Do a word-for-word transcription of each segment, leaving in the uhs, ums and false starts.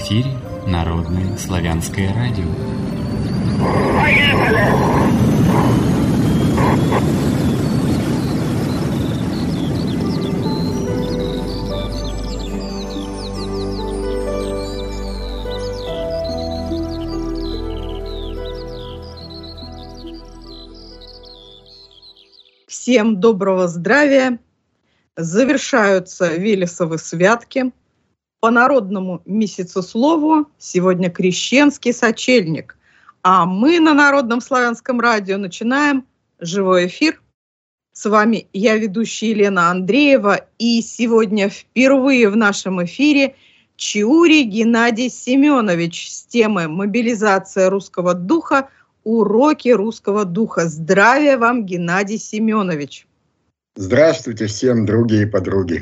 эфире Народное славянское радио. Поехали! Всем доброго здравия! Завершаются Велесовы святки. По народному месяцеслову сегодня крещенский сочельник. А мы на Народном славянском радио начинаем живой эфир. С вами я, ведущая Елена Андреева. И сегодня впервые в нашем эфире Чиури Геннадий Семенович с темой «Мобилизация русского духа. Уроки русского духа». Здравия вам, Геннадий Семенович. Здравствуйте всем, други и подруги.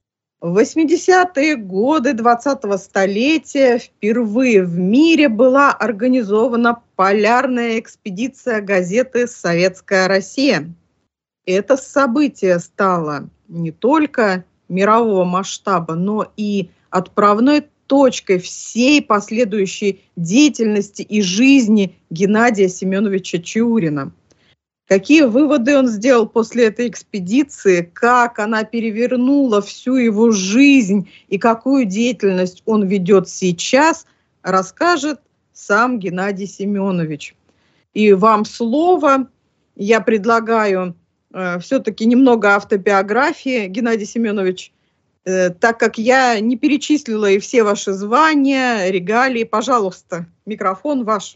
В восьмидесятые годы двадцатого столетия впервые в мире была организована полярная экспедиция газеты «Советская Россия». Это событие стало не только мирового масштаба, но и отправной точкой всей последующей деятельности и жизни Геннадия Семеновича Чиурина. Какие выводы он сделал после этой экспедиции, как она перевернула всю его жизнь и какую деятельность он ведет сейчас, расскажет сам Геннадий Семенович. И вам слово. Я предлагаю э, все-таки немного автобиографии, Геннадий Семенович, э, так как я не перечислила и все ваши звания, регалии. Пожалуйста, микрофон ваш.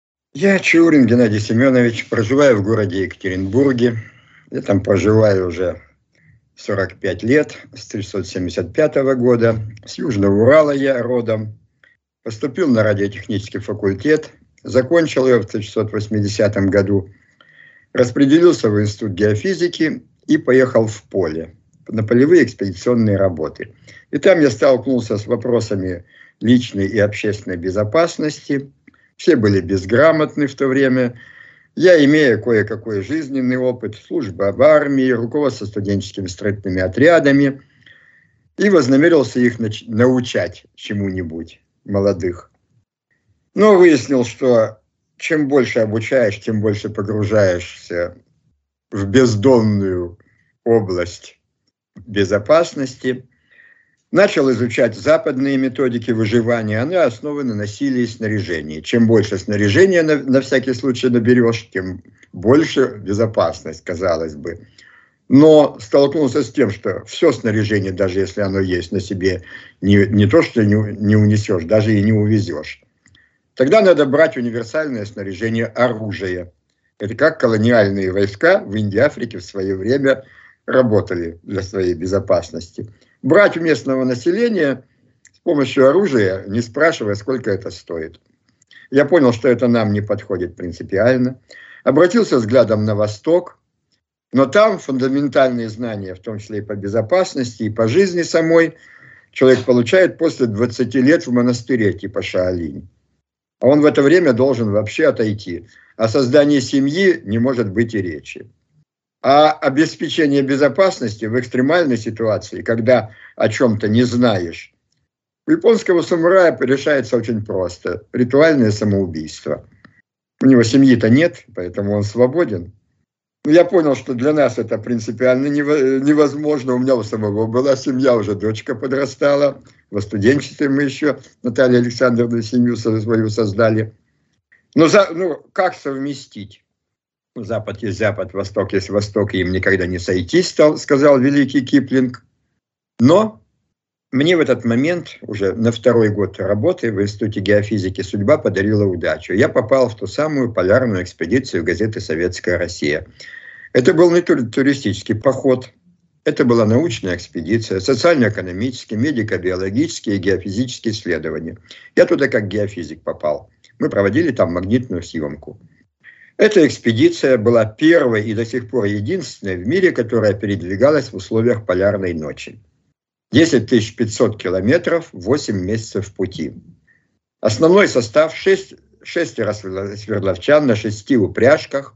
Я Чиурин Геннадий Семенович, проживаю в городе Екатеринбурге. Я там проживаю уже сорок пять лет, с тысяча девятьсот семьдесят пятого года. С Южного Урала я родом. Поступил на радиотехнический факультет, закончил его в тысяча девятьсот восьмидесятом году. Распределился в Институт геофизики и поехал в поле на полевые экспедиционные работы. И там я столкнулся с вопросами личной и общественной безопасности. Все были безграмотны в то время. Я, имея кое-какой жизненный опыт, служба в армии, руководство студенческими строительными отрядами, и вознамерился их нач- научать чему-нибудь, молодых. Но выяснил, что чем больше обучаешь, тем больше погружаешься в бездонную область безопасности. Начал изучать западные методики выживания. Они основаны на силе и снаряжении. Чем больше снаряжения на, на всякий случай наберешь, тем больше безопасность, казалось бы. Но столкнулся с тем, что все снаряжение, даже если оно есть на себе, не, не то, что не, не унесешь, даже и не увезешь. Тогда надо брать универсальное снаряжение, оружие. Это как колониальные войска в Индии, Африке в свое время работали для своей безопасности. Брать у местного населения с помощью оружия, не спрашивая, сколько это стоит. Я понял, что это нам не подходит принципиально. Обратился взглядом на Восток, но там фундаментальные знания, в том числе и по безопасности, и по жизни самой, человек получает после двадцати лет в монастыре типа Шаолинь. А он в это время должен вообще отойти. О создании семьи не может быть и речи. А обеспечение безопасности в экстремальной ситуации, когда о чем-то не знаешь, у японского самурая решается очень просто. Ритуальное самоубийство. У него семьи-то нет, поэтому он свободен. Но я понял, что для нас это принципиально невозможно. У меня у самого была семья, уже дочка подрастала. Во студенчестве мы еще Наталья Александровна семью свою создали. Но за, ну, как совместить? Запад есть Запад, Восток есть Восток, и им никогда не сойтись, стал, сказал великий Киплинг. Но мне в этот момент, уже на второй год работы в Институте геофизики, судьба подарила удачу. Я попал в ту самую полярную экспедицию газеты «Советская Россия». Это был не туристический поход, это была научная экспедиция, социально-экономические, медико-биологические и геофизические исследования. Я туда как геофизик попал. Мы проводили там магнитную съемку. Эта экспедиция была первой и до сих пор единственной в мире, которая передвигалась в условиях полярной ночи. десять тысяч пятьсот километров, восемь месяцев пути. Основной состав шесть, шестеро свердловчан на шести упряжках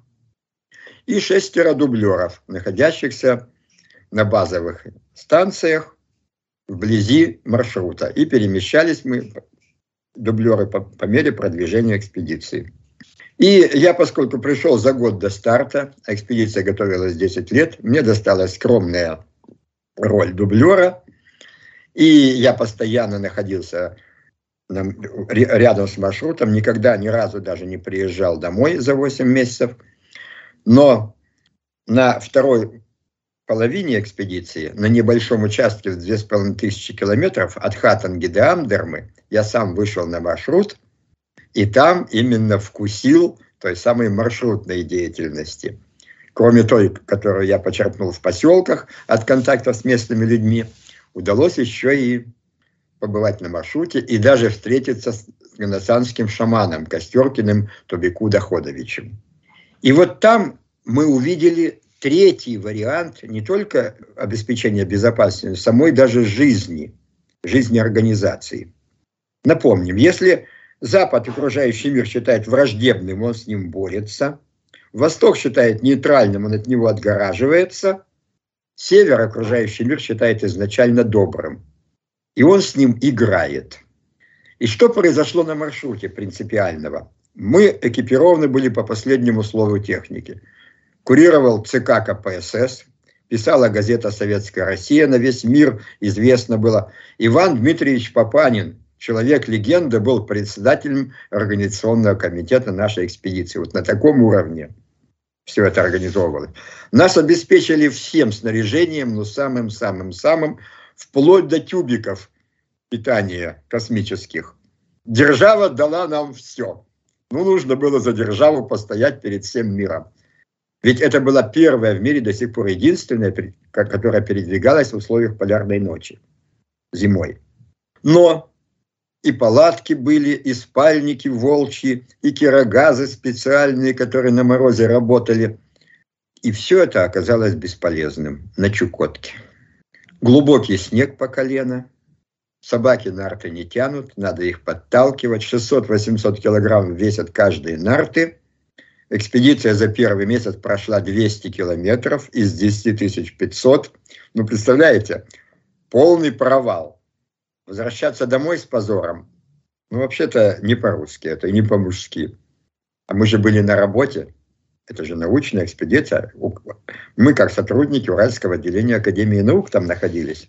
и шестеро дублеров, находящихся на базовых станциях вблизи маршрута. И перемещались мы дублеры по, по мере продвижения экспедиции. И я, поскольку пришел за год до старта, а экспедиция готовилась десять лет, мне досталась скромная роль дублера, и я постоянно находился на, рядом с маршрутом, никогда ни разу даже не приезжал домой за восемь месяцев, но на второй половине экспедиции, на небольшом участке в две с половиной тысячи километров от Хатанги до Амдермы, я сам вышел на маршрут, и там именно вкусил той самой маршрутной деятельности. Кроме той, которую я почерпнул в поселках от контактов с местными людьми, удалось еще и побывать на маршруте и даже встретиться с ренессанским шаманом Костеркиным Тобеку Доходовичем. И вот там мы увидели третий вариант не только обеспечения безопасности, самой даже жизни, жизни организации. Напомним, если Запад окружающий мир считает враждебным, он с ним борется. Восток считает нейтральным, он от него отгораживается. Север окружающий мир считает изначально добрым, и он с ним играет. И что произошло на маршруте принципиального? Мы экипированы были по последнему слову техники. Курировал ЦК КПСС, писала газета «Советская Россия», на весь мир известно было. Иван Дмитриевич Папанин, человек-легенда, был председателем организационного комитета нашей экспедиции. Вот на таком уровне все это организовывалось. Нас обеспечили всем снаряжением, но самым-самым-самым, вплоть до тюбиков питания космических. Держава дала нам все. Ну, нужно было за державу постоять перед всем миром. Ведь это была первая в мире, до сих пор единственная, которая передвигалась в условиях полярной ночи зимой. Но и палатки были, и спальники волчьи, и кирогазы специальные, которые на морозе работали. И все это оказалось бесполезным на Чукотке. Глубокий снег по колено, собаки нарты не тянут, надо их подталкивать. шестьсот-восемьсот килограмм весят каждые нарты. Экспедиция за первый месяц прошла двести километров из десяти тысяч пятисот. Ну, представляете, полный провал. Возвращаться домой с позором, ну, вообще-то не по-русски, это не по-мужски. А мы же были на работе, это же научная экспедиция. Мы, как сотрудники Уральского отделения Академии наук, там находились.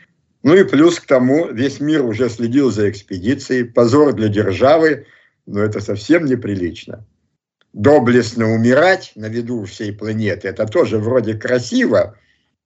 Ну и плюс к тому, весь мир уже следил за экспедицией. Позор для державы, но это совсем неприлично. Доблестно умирать на виду всей планеты, это тоже вроде красиво,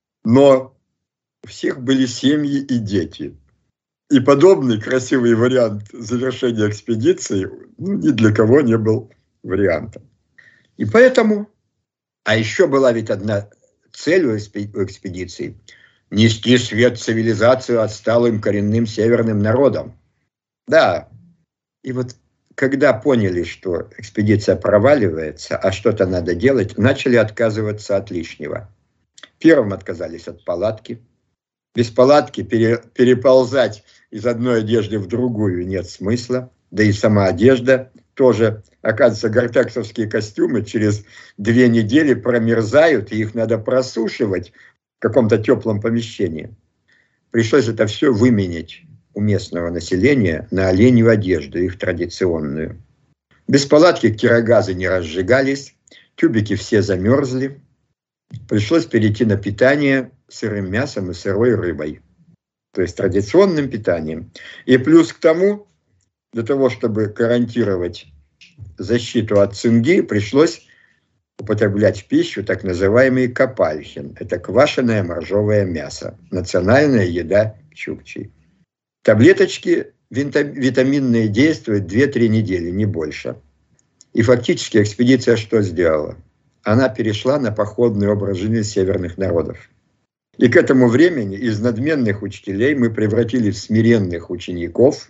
но у всех были семьи и дети. И подобный красивый вариант завершения экспедиции, ну, ни для кого не был вариантом. И поэтому, а еще была ведь одна цель у экспедиции – нести свет цивилизацию отсталым коренным северным народам. Да, и вот когда поняли, что экспедиция проваливается, а что-то надо делать, начали отказываться от лишнего. Первым отказались от палатки. Без палатки пере, переползать из одной одежды в другую нет смысла. Да и сама одежда тоже, оказывается, гортексовские костюмы через две недели промерзают, и их надо просушивать в каком-то теплом помещении. Пришлось это все выменять у местного населения на оленью одежду, их традиционную. Без палатки кирогазы не разжигались, тюбики все замерзли. Пришлось перейти на питание сырым мясом и сырой рыбой, то есть традиционным питанием. И плюс к тому, для того, чтобы гарантировать защиту от цинги, пришлось употреблять в пищу так называемый капальхин. Это квашеное моржовое мясо, национальная еда чукчей. Таблеточки витаминные действуют две-три недели, не больше. И фактически экспедиция что сделала? Она перешла на походный образ жизни северных народов. И к этому времени из надменных учителей мы превратились в смиренных учеников,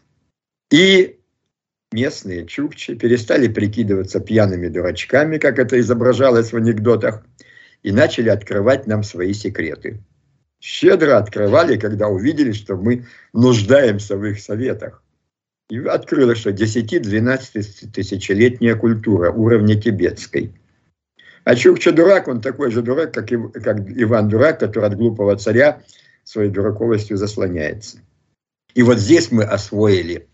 и местные чукчи перестали прикидываться пьяными дурачками, как это изображалось в анекдотах, и начали открывать нам свои секреты. Щедро открывали, когда увидели, что мы нуждаемся в их советах. И открылось, что десяти-двенадцатитысячелетняя культура уровня тибетской. А Чукча-дурак, он такой же дурак, как, и, как Иван-дурак, который от глупого царя своей дураковостью заслоняется. И вот здесь мы освоили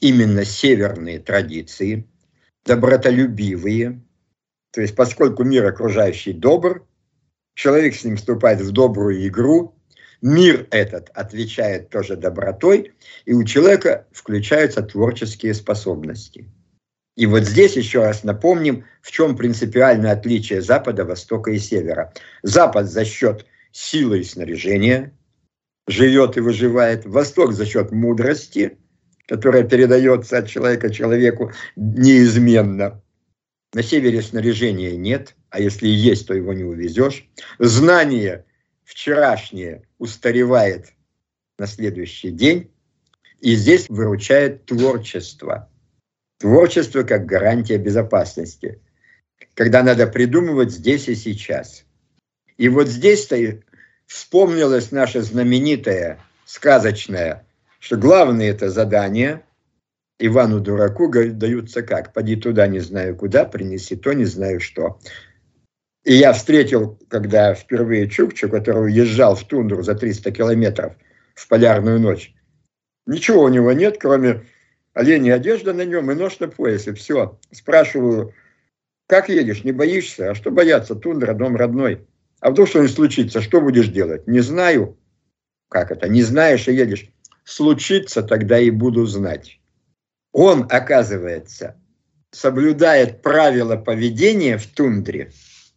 именно северные традиции, добротолюбивые. То есть поскольку мир окружающий добр, человек с ним вступает в добрую игру, мир этот отвечает тоже добротой, и у человека включаются творческие способности. И вот здесь еще раз напомним, в чем принципиальное отличие Запада, Востока и Севера. Запад за счет силы и снаряжения живет и выживает. Восток за счет мудрости, которая передается от человека человеку неизменно. На севере снаряжения нет, а если и есть, то его не увезешь. Знание вчерашнее устаревает на следующий день, и здесь выручает творчество. Творчество как гарантия безопасности, когда надо придумывать здесь и сейчас. И вот здесь-то вспомнилось наше знаменитое, сказочное, что главное это задание Ивану Дураку даются как? Поди туда, не знаю куда, принеси то, не знаю что. И я встретил, когда впервые Чукчу, который уезжал в тундру за триста километров в полярную ночь. Ничего у него нет, кроме оленей одежда на нем и нож на поясе. Все. Спрашиваю, как едешь, не боишься? А что бояться? Тундра, дом родной. А вдруг что-нибудь случится, что будешь делать? Не знаю. Как это? Не знаешь и едешь. Случится, тогда и буду знать. Он, оказывается, соблюдает правила поведения в тундре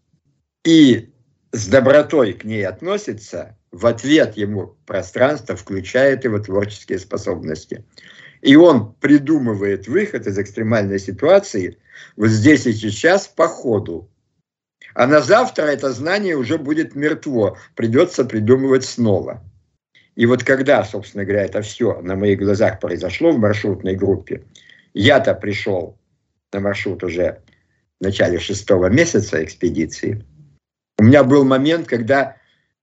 и с добротой к ней относится, в ответ ему пространство включает его творческие способности. И он придумывает выход из экстремальной ситуации вот здесь и сейчас по ходу. А на завтра это знание уже будет мертво, придется придумывать снова. И вот когда, собственно говоря, это все на моих глазах произошло в маршрутной группе, я-то пришел на маршрут уже в начале шестого месяца экспедиции, у меня был момент, когда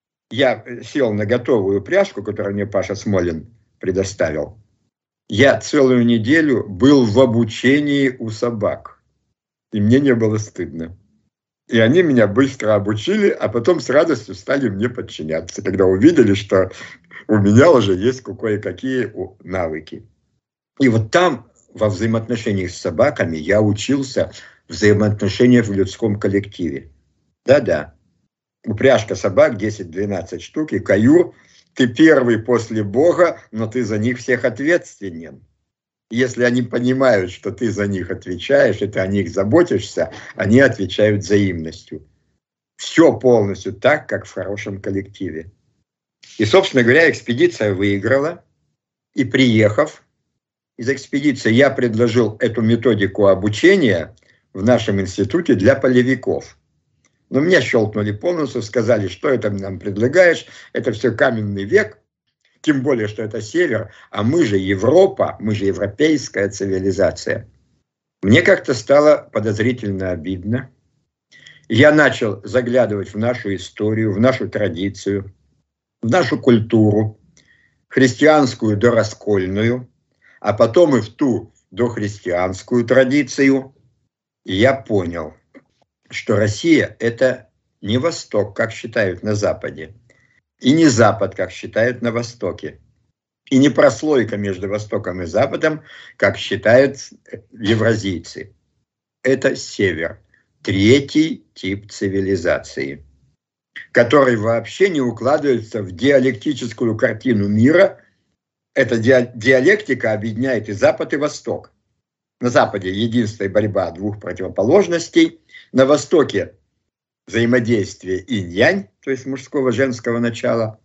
я сел на готовую упряжку, которую мне Паша Смолин предоставил. Я целую неделю был в обучении у собак, и мне не было стыдно. И они меня быстро обучили, а потом с радостью стали мне подчиняться, когда увидели, что у меня уже есть кое-какие навыки. И вот там, во взаимоотношениях с собаками, я учился взаимоотношениям в людском коллективе. Да-да. Упряжка собак десять-двенадцать штук, и каюр, ты первый после Бога, но ты за них всех ответственен. Если они понимают, что ты за них отвечаешь, и ты о них заботишься, они отвечают взаимностью. Все полностью так, как в хорошем коллективе. И, собственно говоря, экспедиция выиграла. И приехав из экспедиции, я предложил эту методику обучения в нашем институте для полевиков. Но меня щелкнули по носу, сказали, что это нам предлагаешь, это все каменный век, тем более, что это север, а мы же Европа, мы же европейская цивилизация. Мне как-то стало подозрительно обидно. Я начал заглядывать в нашу историю, в нашу традицию, в нашу культуру, христианскую дораскольную, а потом и в ту дохристианскую традицию. И я понял, что Россия – это не Восток, как считают на Западе, и не Запад, как считают на Востоке, и не прослойка между Востоком и Западом, как считают евразийцы. Это Север, третий тип цивилизации, который вообще не укладывается в диалектическую картину мира. Эта диалектика объединяет и Запад, и Восток. На Западе единство и борьба двух противоположностей, на Востоке взаимодействие инь-янь, то есть мужского женского начала,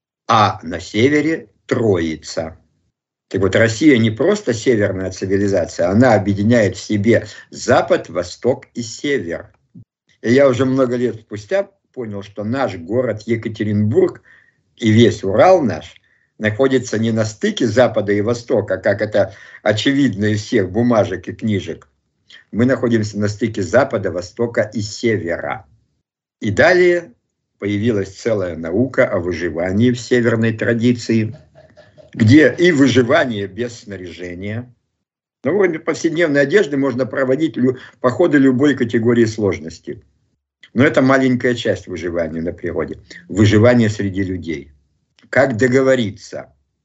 а на севере троица. Так вот, Россия не просто северная цивилизация, она объединяет в себе Запад, Восток и Север. И я уже много лет спустя понял, что наш город Екатеринбург и весь Урал наш находится не на стыке Запада и Востока, как это очевидно из всех бумажек и книжек. Мы находимся на стыке Запада, Востока и Севера. И далее появилась целая наука о выживании в северной традиции, где и выживание без снаряжения. На уровне повседневной одежды можно проводить лю- походы любой категории сложности. Но это маленькая часть выживания на природе. Выживание среди людей. Как договориться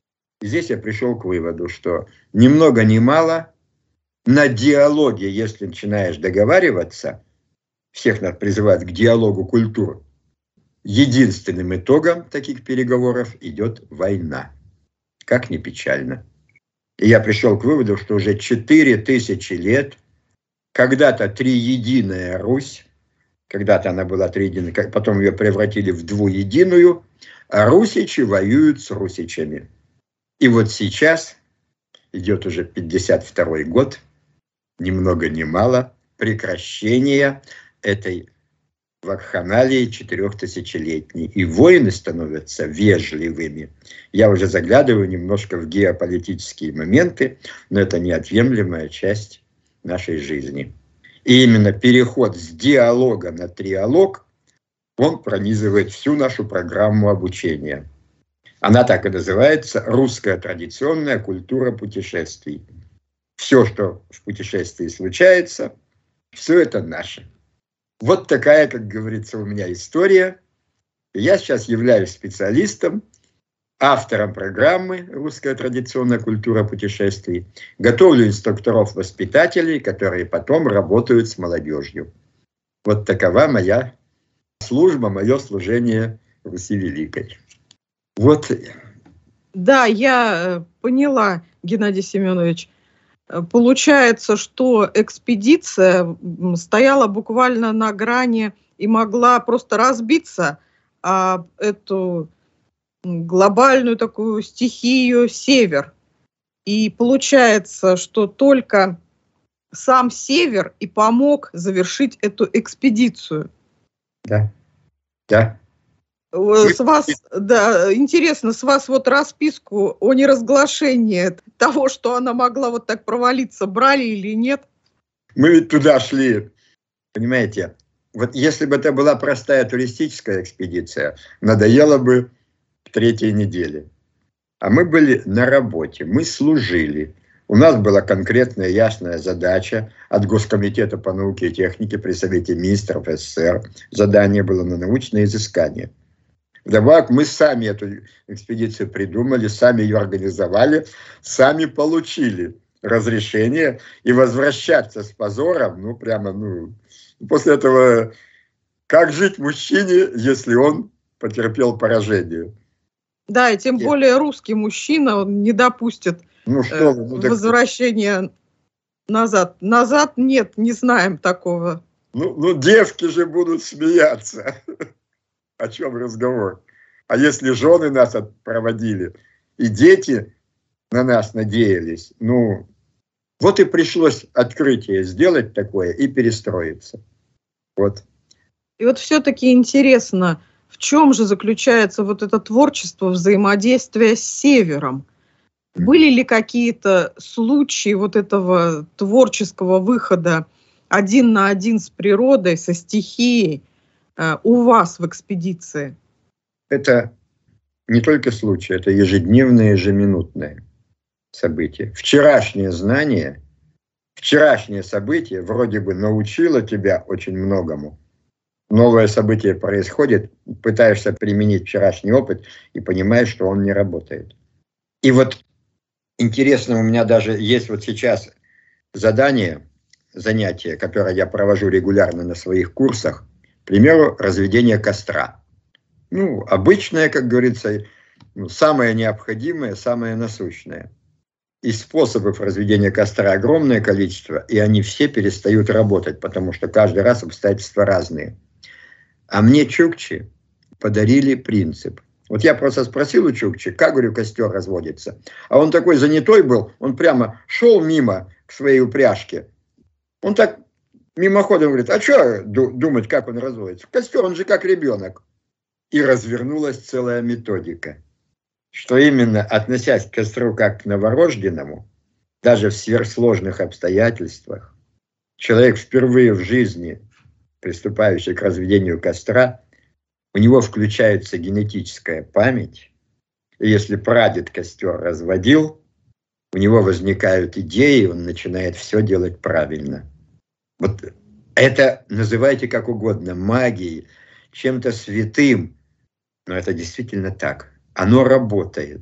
И здесь я пришел к выводу, что ни много ни мало на диалоге, если начинаешь договариваться, всех нас призывают к диалогу культур, единственным итогом таких переговоров идет война. Как ни печально. И я пришел к выводу, что уже четыре тысячи лет, когда-то триединая Русь, когда-то она была триединой, потом ее превратили в двуединую, а русичи воюют с русичами. И вот сейчас идет уже пятьдесят второй год, ни много ни мало, прекращения этой вакханалии четырехтысячелетней. И войны становятся вежливыми. Я уже заглядываю немножко в геополитические моменты, но это неотъемлемая часть нашей жизни. И именно переход с диалога на триалог, он пронизывает всю нашу программу обучения. Она так и называется «Русская традиционная культура путешествий». Все, что в путешествии случается, все это наше. Вот такая, как говорится, у меня история. Я сейчас являюсь специалистом, автором программы «Русская традиционная культура путешествий». Готовлю инструкторов-воспитателей, которые потом работают с молодежью. Вот такова моя служба, мое служение Руси Великой. Вот. Да, я поняла, Геннадий Семенович. Получается, что экспедиция стояла буквально на грани и могла просто разбиться об эту глобальную такую стихию север. И получается, что только сам север и помог завершить эту экспедицию. Да, да. С вас, да, интересно, с вас вот расписку о неразглашении того, что она могла вот так провалиться, брали или нет? Мы ведь туда шли, понимаете, вот если бы это была простая туристическая экспедиция, надоело бы в третьей неделе. А мы были на работе, мы служили. У нас была конкретная ясная задача от Госкомитета по науке и технике при Совете министров СССР. Задание было на научное изыскание. Вдобавок мы сами эту экспедицию придумали, сами ее организовали, сами получили разрешение, и возвращаться с позором, ну прямо, ну, после этого, как жить мужчине, если он потерпел поражение? Да, и тем Нет. более русский мужчина, он не допустит ну, что, э, ну, так... возвращения назад. Назад нет, не знаем такого. Ну, ну девки же будут смеяться. О чем разговор? А если жены нас проводили, и дети на нас надеялись, ну, вот и пришлось открытие сделать такое и перестроиться. Вот. И вот все-таки интересно, в чем же заключается вот это творчество взаимодействия с Севером? Были ли какие-то случаи вот этого творческого выхода один на один с природой, со стихией, у вас в экспедиции? Это не только случай, это ежедневное, ежеминутное событие. Вчерашнее знание, вчерашнее событие вроде бы научило тебя очень многому. Новое событие происходит, пытаешься применить вчерашний опыт и понимаешь, что он не работает. И вот интересно, у меня даже есть вот сейчас задание, занятие, которое я провожу регулярно на своих курсах. К примеру, разведение костра. Ну, обычное, как говорится, ну, самое необходимое, самое насущное. И способов разведения костра огромное количество, и они все перестают работать, потому что каждый раз обстоятельства разные. А мне чукчи подарили принцип. Вот я просто спросил у чукчи, как, говорю, костер разводится. А он такой занятой был, он прямо шел мимо к своей упряжке. Он так мимоходом говорит, а что думать, как он разводится? Костер, он же как ребенок. И развернулась целая методика, что именно, относясь к костру как к новорожденному, даже в сверхсложных обстоятельствах, человек впервые в жизни, приступающий к разведению костра, у него включается генетическая память, и если прадед костер разводил, у него возникают идеи, он начинает все делать правильно. Вот это называйте как угодно, магией, чем-то святым, но это действительно так. Оно работает.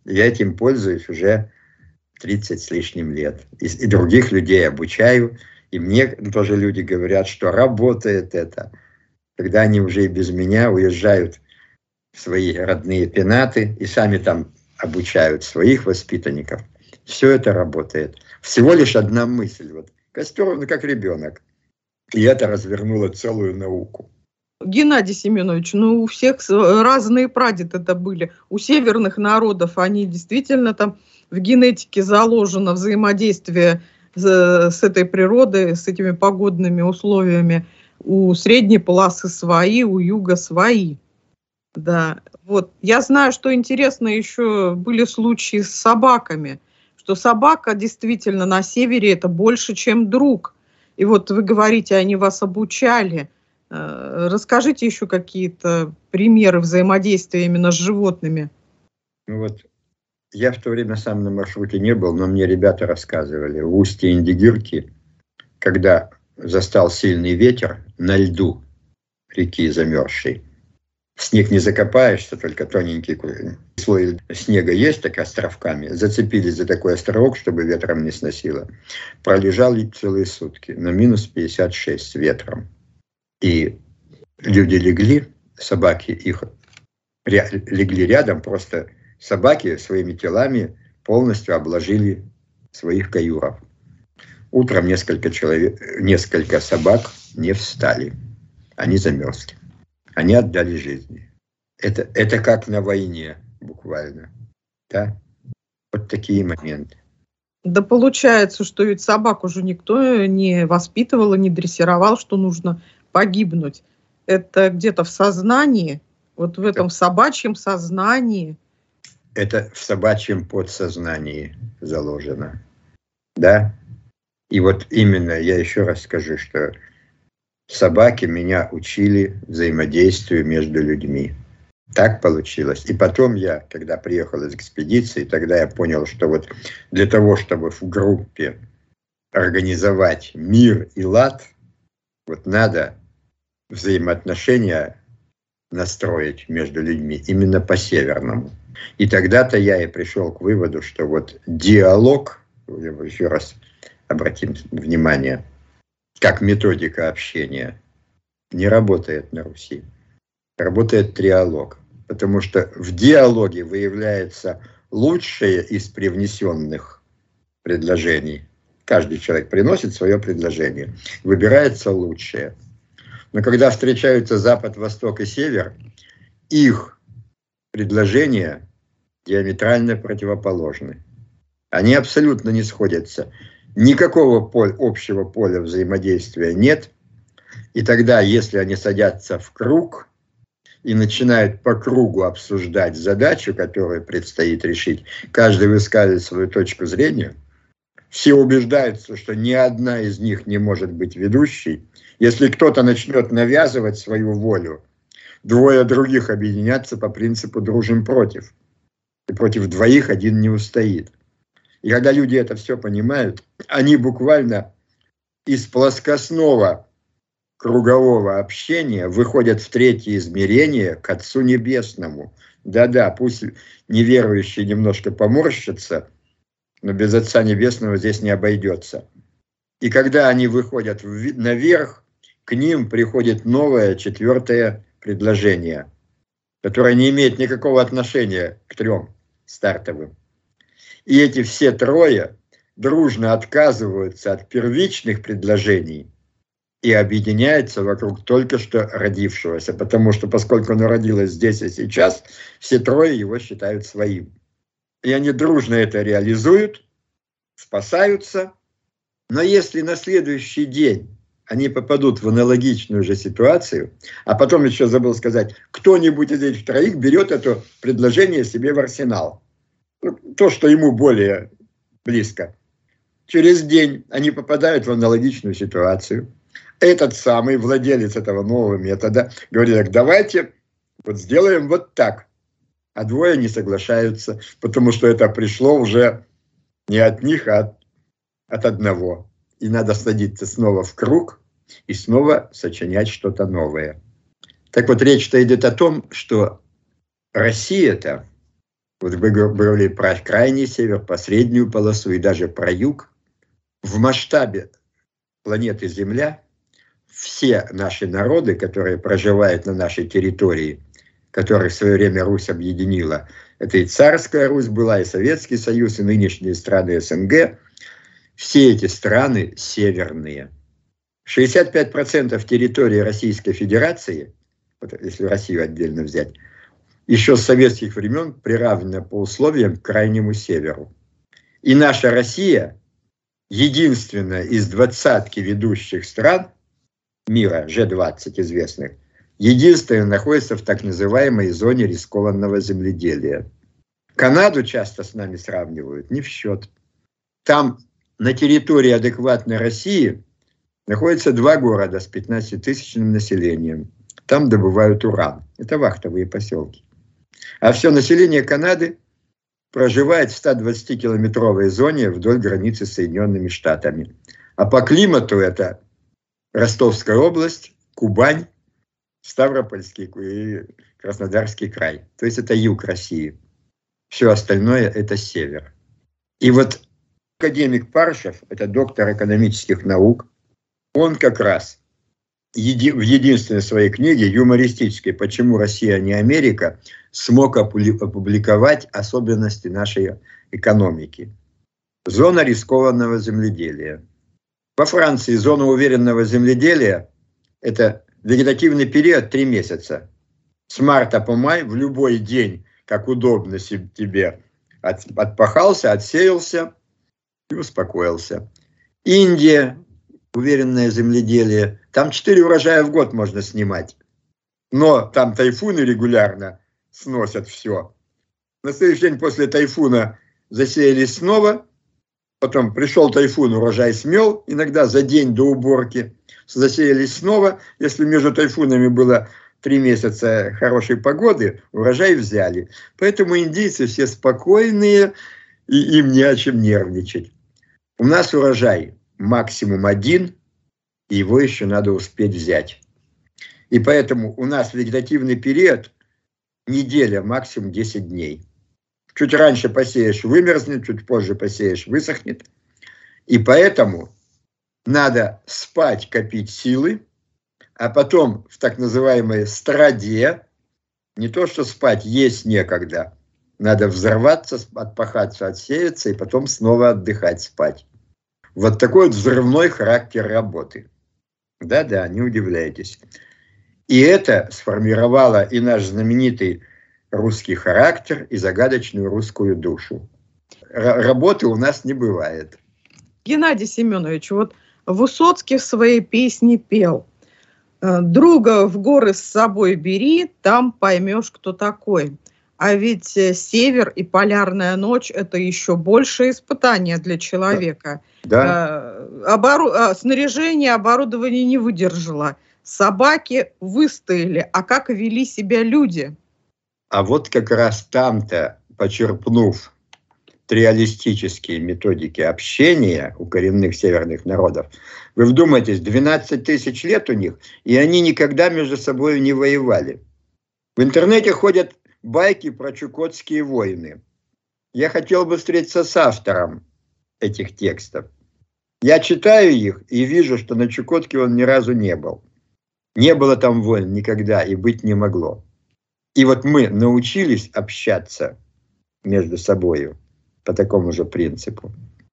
Я этим пользуюсь уже тридцать с лишним лет. И, и других людей обучаю. И мне тоже люди говорят, что работает это. Когда они уже и без меня уезжают в свои родные пенаты и сами там обучают своих воспитанников. Все это работает. Всего лишь одна мысль. Вот. Костер, ну, как ребенок. И это развернуло целую науку. Геннадий Семенович, ну у всех разные прадеды это были. У северных народов они действительно там в генетике заложено взаимодействие с, с этой природой, с этими погодными условиями. У средней полосы свои, у юга свои. Да, вот. Я знаю, что интересно, еще были случаи с собаками, что собака действительно на севере это больше, чем друг. И вот вы говорите, они вас обучали. Расскажите еще какие-то примеры взаимодействия именно с животными. Ну вот, я в то время сам на маршруте не был, но мне ребята рассказывали. В устье Индигирки, когда застал сильный ветер на льду реки замерзшей, снег не закопаешься, только тоненький слой снега есть, так островками. Зацепились за такой островок, чтобы ветром не сносило. Пролежали целые сутки на минус пятьдесят шесть с ветром. И люди легли, собаки их ря- легли рядом, просто собаки своими телами полностью обложили своих каюров. Утром несколько человек, несколько собак не встали. Они замерзли. Они отдали жизни. Это, это как на войне, буквально. Да? Вот такие моменты. Да получается, что ведь собак уже никто не воспитывал и не дрессировал, что нужно погибнуть. Это где-то в сознании, вот в этом собачьем сознании. Это в собачьем подсознании заложено. Да? И вот именно я еще раз скажу, что собаки меня учили взаимодействию между людьми. Так получилось. И потом я, когда приехал из экспедиции, тогда я понял, что вот для того, чтобы в группе организовать мир и лад, вот надо взаимоотношения настроить между людьми именно по-северному. И тогда-то я и пришел к выводу, что вот диалог, еще раз обратим внимание, как методика общения, не работает на Руси. Работает триалог. Потому что в диалоге выявляется лучшее из привнесенных предложений. Каждый человек приносит свое предложение. Выбирается лучшее. Но когда встречаются Запад, Восток и Север, их предложения диаметрально противоположны. Они абсолютно не сходятся. Никакого поля, общего поля взаимодействия нет. И тогда, если они садятся в круг и начинают по кругу обсуждать задачу, которую предстоит решить, каждый высказывает свою точку зрения, все убеждаются, что ни одна из них не может быть ведущей. Если кто-то начнет навязывать свою волю, двое других объединятся по принципу «дружим против». И против двоих один не устоит. И когда люди это все понимают, они буквально из плоскостного кругового общения выходят в третье измерение к Отцу Небесному. Да-да, пусть неверующие немножко поморщатся, но без Отца Небесного здесь не обойдется. И когда они выходят наверх, к ним приходит новое, четвертое предложение, которое не имеет никакого отношения к трем стартовым. И эти все трое дружно отказываются от первичных предложений и объединяются вокруг только что родившегося, потому что, поскольку оно родилось здесь и сейчас, все трое его считают своим. И они дружно это реализуют, спасаются. Но если на следующий день они попадут в аналогичную же ситуацию, а потом еще забыл сказать, кто-нибудь из этих троих берет это предложение себе в арсенал. То, что ему более близко. Через день они попадают в аналогичную ситуацию. Этот самый владелец этого нового метода говорит, так, давайте вот сделаем вот так. А двое не соглашаются, потому что это пришло уже не от них, а от, от одного. И надо садиться снова в круг и снова сочинять что-то новое. Так вот, речь-то идет о том, что Россия-то Вот вы говорили про крайний север, про среднюю полосу и даже про юг. В масштабе планеты Земля все наши народы, которые проживают на нашей территории, которых в свое время Русь объединила, это и царская Русь была, и Советский Союз, и нынешние страны СНГ, все эти страны северные. шестьдесят пять процентов территории Российской Федерации, вот если Россию отдельно взять, еще с советских времен приравнена по условиям к крайнему северу. И наша Россия, единственная из двадцатки ведущих стран мира, Ж двадцать известных, единственная находится в так называемой зоне рискованного земледелия. Канаду часто с нами сравнивают, не в счет. Там на территории адекватной России находятся два города с пятнадцатитысячным населением. Там добывают уран. Это вахтовые поселки. А все население Канады проживает в ста двадцатикилометровой зоне вдоль границы с Соединенными Штатами. А по климату это Ростовская область, Кубань, Ставропольский и Краснодарский край. То есть это юг России. Все остальное это север. И вот академик Паршев, это доктор экономических наук, он как раз в единственной своей книге, юмористической «Почему Россия не Америка», смог опубликовать особенности нашей экономики. Зона рискованного земледелия. Во Франции зона уверенного земледелия – это вегетативный период три месяца. С марта по май в любой день, как удобно тебе, отпахался, отсеялся и успокоился. Индия – уверенное земледелие. Там четыре урожая в год можно снимать. Но там тайфуны регулярно сносят все. На следующий день после тайфуна засеялись снова. Потом пришел тайфун, урожай смел. Иногда за день до уборки засеялись снова. Если между тайфунами было три месяца хорошей погоды, урожай взяли. Поэтому индийцы все спокойные, и им не о чем нервничать. У нас урожай максимум один, и его еще надо успеть взять. И поэтому у нас вегетативный период неделя, максимум десять дней. Чуть раньше посеешь, вымерзнет, чуть позже посеешь, высохнет. И поэтому надо спать, копить силы, а потом в так называемой страде, не то что спать, есть некогда, надо взорваться, отпахаться, отсеяться и потом снова отдыхать, спать. Вот такой вот взрывной характер работы. Да-да, не удивляйтесь. И это сформировало и наш знаменитый русский характер, и загадочную русскую душу. Р- работы у нас не бывает. Геннадий Семенович, вот Высоцкий в своей песне пел: «Друга в горы с собой бери, там поймешь, кто такой». А ведь север и полярная ночь – это еще большее испытание для человека. Да. Обору... Снаряжение, оборудование не выдержало. Собаки выстояли. А как вели себя люди? А вот как раз там-то, почерпнув триалистические методики общения у коренных северных народов, вы вдумайтесь, двенадцать тысяч лет у них, и они никогда между собой не воевали. В интернете ходят байки про чукотские войны. Я хотел бы встретиться с автором этих текстов. Я читаю их и вижу, что на Чукотке он ни разу не был. Не было там войн никогда и быть не могло. И вот мы научились общаться между собой по такому же принципу.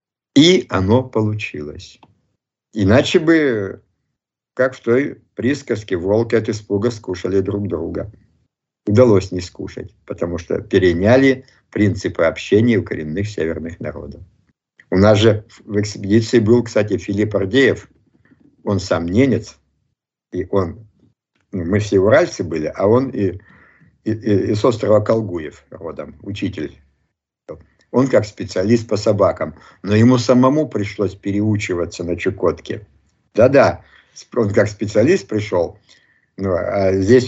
И оно получилось. Иначе бы, как в той присказке, волки от испуга скушали друг друга. Удалось не скушать, потому что переняли принципы общения у коренных северных народов. У нас же в экспедиции был, кстати, Филипп Ардеев. Он сам ненец, и он, ну, мы все уральцы были, а он и, и, и с острова Колгуев родом, учитель. Он как специалист по собакам, но ему самому пришлось переучиваться на Чукотке. Да-да, он как специалист пришел, ну, а здесь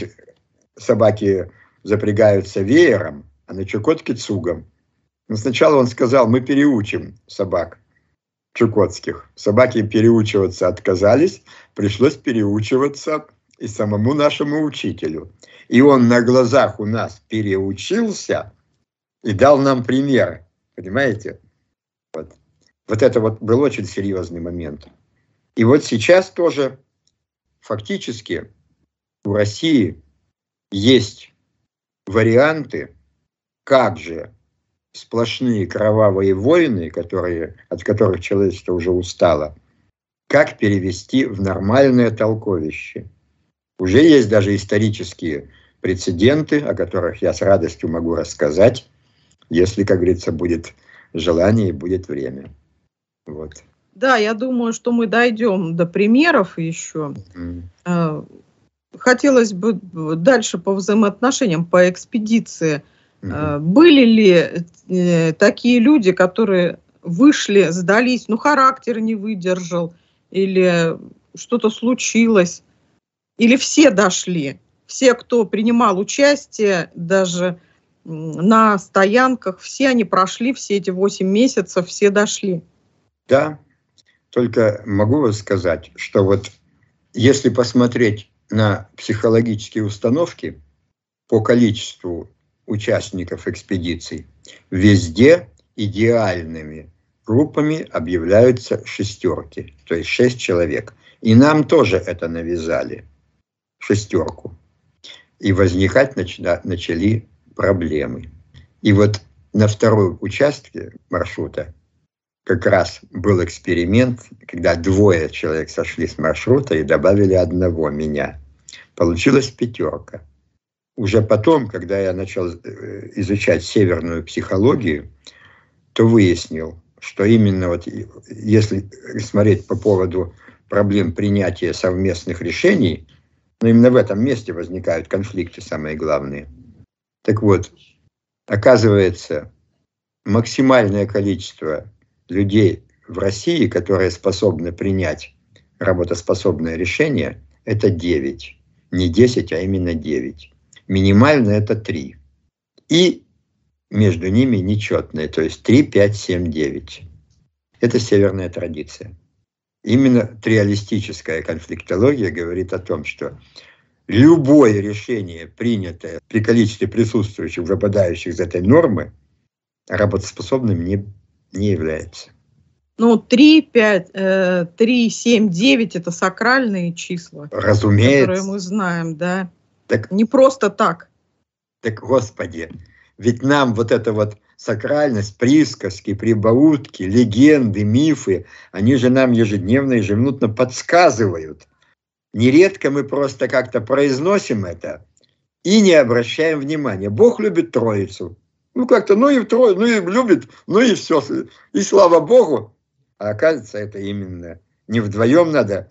собаки запрягаются веером, а на Чукотке цугом. Но сначала он сказал: мы переучим собак чукотских. Собаки переучиваться отказались, пришлось переучиваться и самому нашему учителю. И он на глазах у нас переучился, и дал нам пример, понимаете? Вот. Вот это вот был очень серьезный момент. И вот сейчас тоже фактически у России есть варианты, как же сплошные кровавые войны, которые, от которых человечество уже устало, как перевести в нормальное толковище. Уже есть даже исторические прецеденты, о которых я с радостью могу рассказать, если, как говорится, будет желание и будет время. Вот. Да, я думаю, что мы дойдем до примеров еще. Mm-hmm. Хотелось бы дальше по взаимоотношениям, по экспедиции. Mm-hmm. Были ли такие люди, которые вышли, сдались, ну, характер не выдержал, или что-то случилось, или все дошли? Все, кто принимал участие, даже на стоянках, все они прошли, все эти восемь месяцев, все дошли. Да, только могу вам сказать, что вот если посмотреть на психологические установки по количеству участников экспедиций, везде идеальными группами объявляются шестерки, то есть шесть человек. И нам тоже это навязали, шестерку. И возникать начали, начали проблемы. И вот на втором участке маршрута как раз был эксперимент, когда двое человек сошли с маршрута и добавили одного, меня. Получилась пятерка. Уже потом, когда я начал изучать северную психологию, то выяснил, что именно вот если смотреть по поводу проблем принятия совместных решений, но именно в этом месте возникают конфликты самые главные. Так вот, оказывается, максимальное количество людей в России, которые способны принять работоспособное решение, это девять. Не десять, а именно девять. Минимально это три. И между ними нечетные, то есть три, пять, семь, девять. Это северная традиция. Именно триалистическая конфликтология говорит о том, что любое решение, принятое при количестве присутствующих, выпадающих из этой нормы, работоспособным не, не является. Ну, три, пять, три, семь, девять – это сакральные числа. Разумеется. Которые мы знаем, да. Так, не просто так. Так, Господи, ведь нам вот эта вот сакральность, присказки, прибаутки, легенды, мифы, они же нам ежедневно, ежеминутно подсказывают. Нередко мы просто как-то произносим это и не обращаем внимания. Бог любит Троицу. Ну как-то, ну и Троицу, ну и любит, ну и все. И слава Богу. А оказывается, это именно не вдвоем надо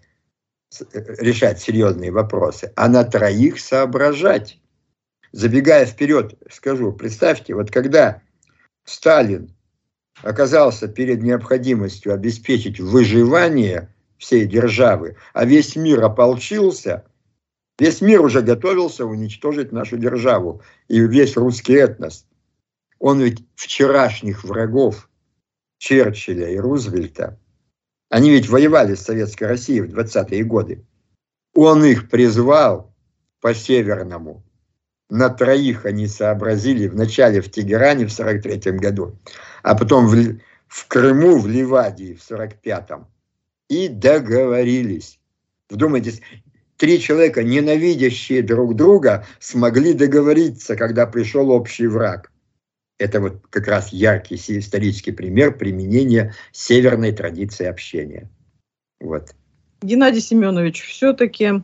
решать серьезные вопросы, а на троих соображать. Забегая вперед, скажу, представьте, вот когда Сталин оказался перед необходимостью обеспечить выживание всей державы, а весь мир ополчился, весь мир уже готовился уничтожить нашу державу и весь русский этнос. Он ведь вчерашних врагов Черчилля и Рузвельта, они ведь воевали с Советской Россией в двадцатые годы. Он их призвал по-северному. На троих они сообразили вначале в Тегеране в сорок третьем году, а потом в, в Крыму, в Ливадии в сорок пятом. И договорились. Вдумайтесь, три человека, ненавидящие друг друга, смогли договориться, когда пришел общий враг. Это вот как раз яркий исторический пример применения северной традиции общения. Вот. Геннадий Семенович, все-таки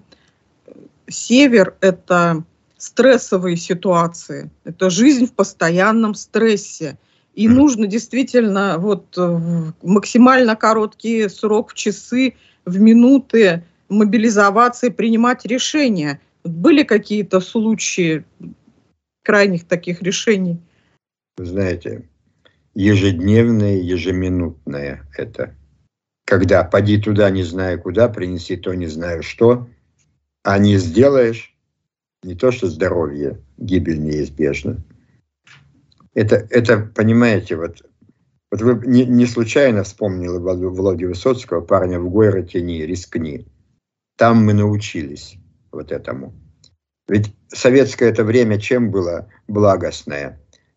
север – это стрессовые ситуации, это жизнь в постоянном стрессе. И mm. нужно действительно вот максимально короткий срок, в часы, в минуты мобилизоваться и принимать решения. Были какие-то случаи крайних таких решений? Вы знаете, ежедневное, ежеминутное это. Когда поди туда, не знаю куда, принеси то, не знаю что, а не сделаешь, не то что здоровье, гибель неизбежна. Это, это понимаете, вот, вот вы не, не случайно вспомнили Володю Высоцкого, парня в горы тени, рискни. Там мы научились вот этому. Ведь советское это время чем было благостное?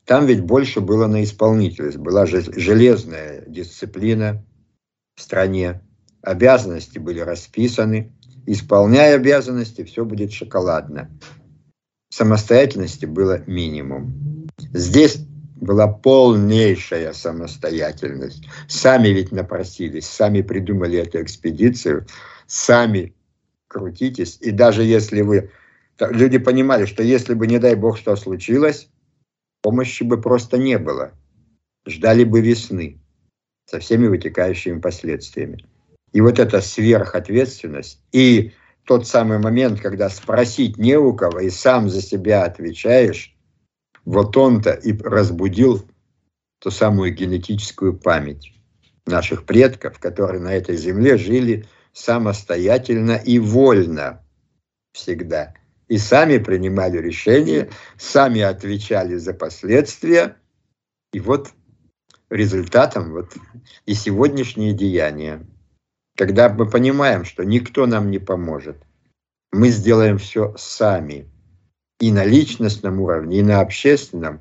Там ведь больше было на исполнительность. Была же железная дисциплина в стране. Обязанности были расписаны. Исполняя обязанности, все будет шоколадно. Самостоятельности было минимум. Здесь была полнейшая самостоятельность. Сами ведь напросились, сами придумали эту экспедицию, сами крутитесь. И даже если вы... Люди понимали, что если бы, не дай бог, что случилось, помощи бы просто не было. Ждали бы весны со всеми вытекающими последствиями. И вот эта сверхответственность и тот самый момент, когда спросить не у кого и сам за себя отвечаешь, вот он-то и разбудил ту самую генетическую память наших предков, которые на этой земле жили самостоятельно и вольно всегда. И сами принимали решения, сами отвечали за последствия. И вот результатом вот и сегодняшние деяния. Когда мы понимаем, что никто нам не поможет, мы сделаем все сами. И на личностном уровне, и на общественном,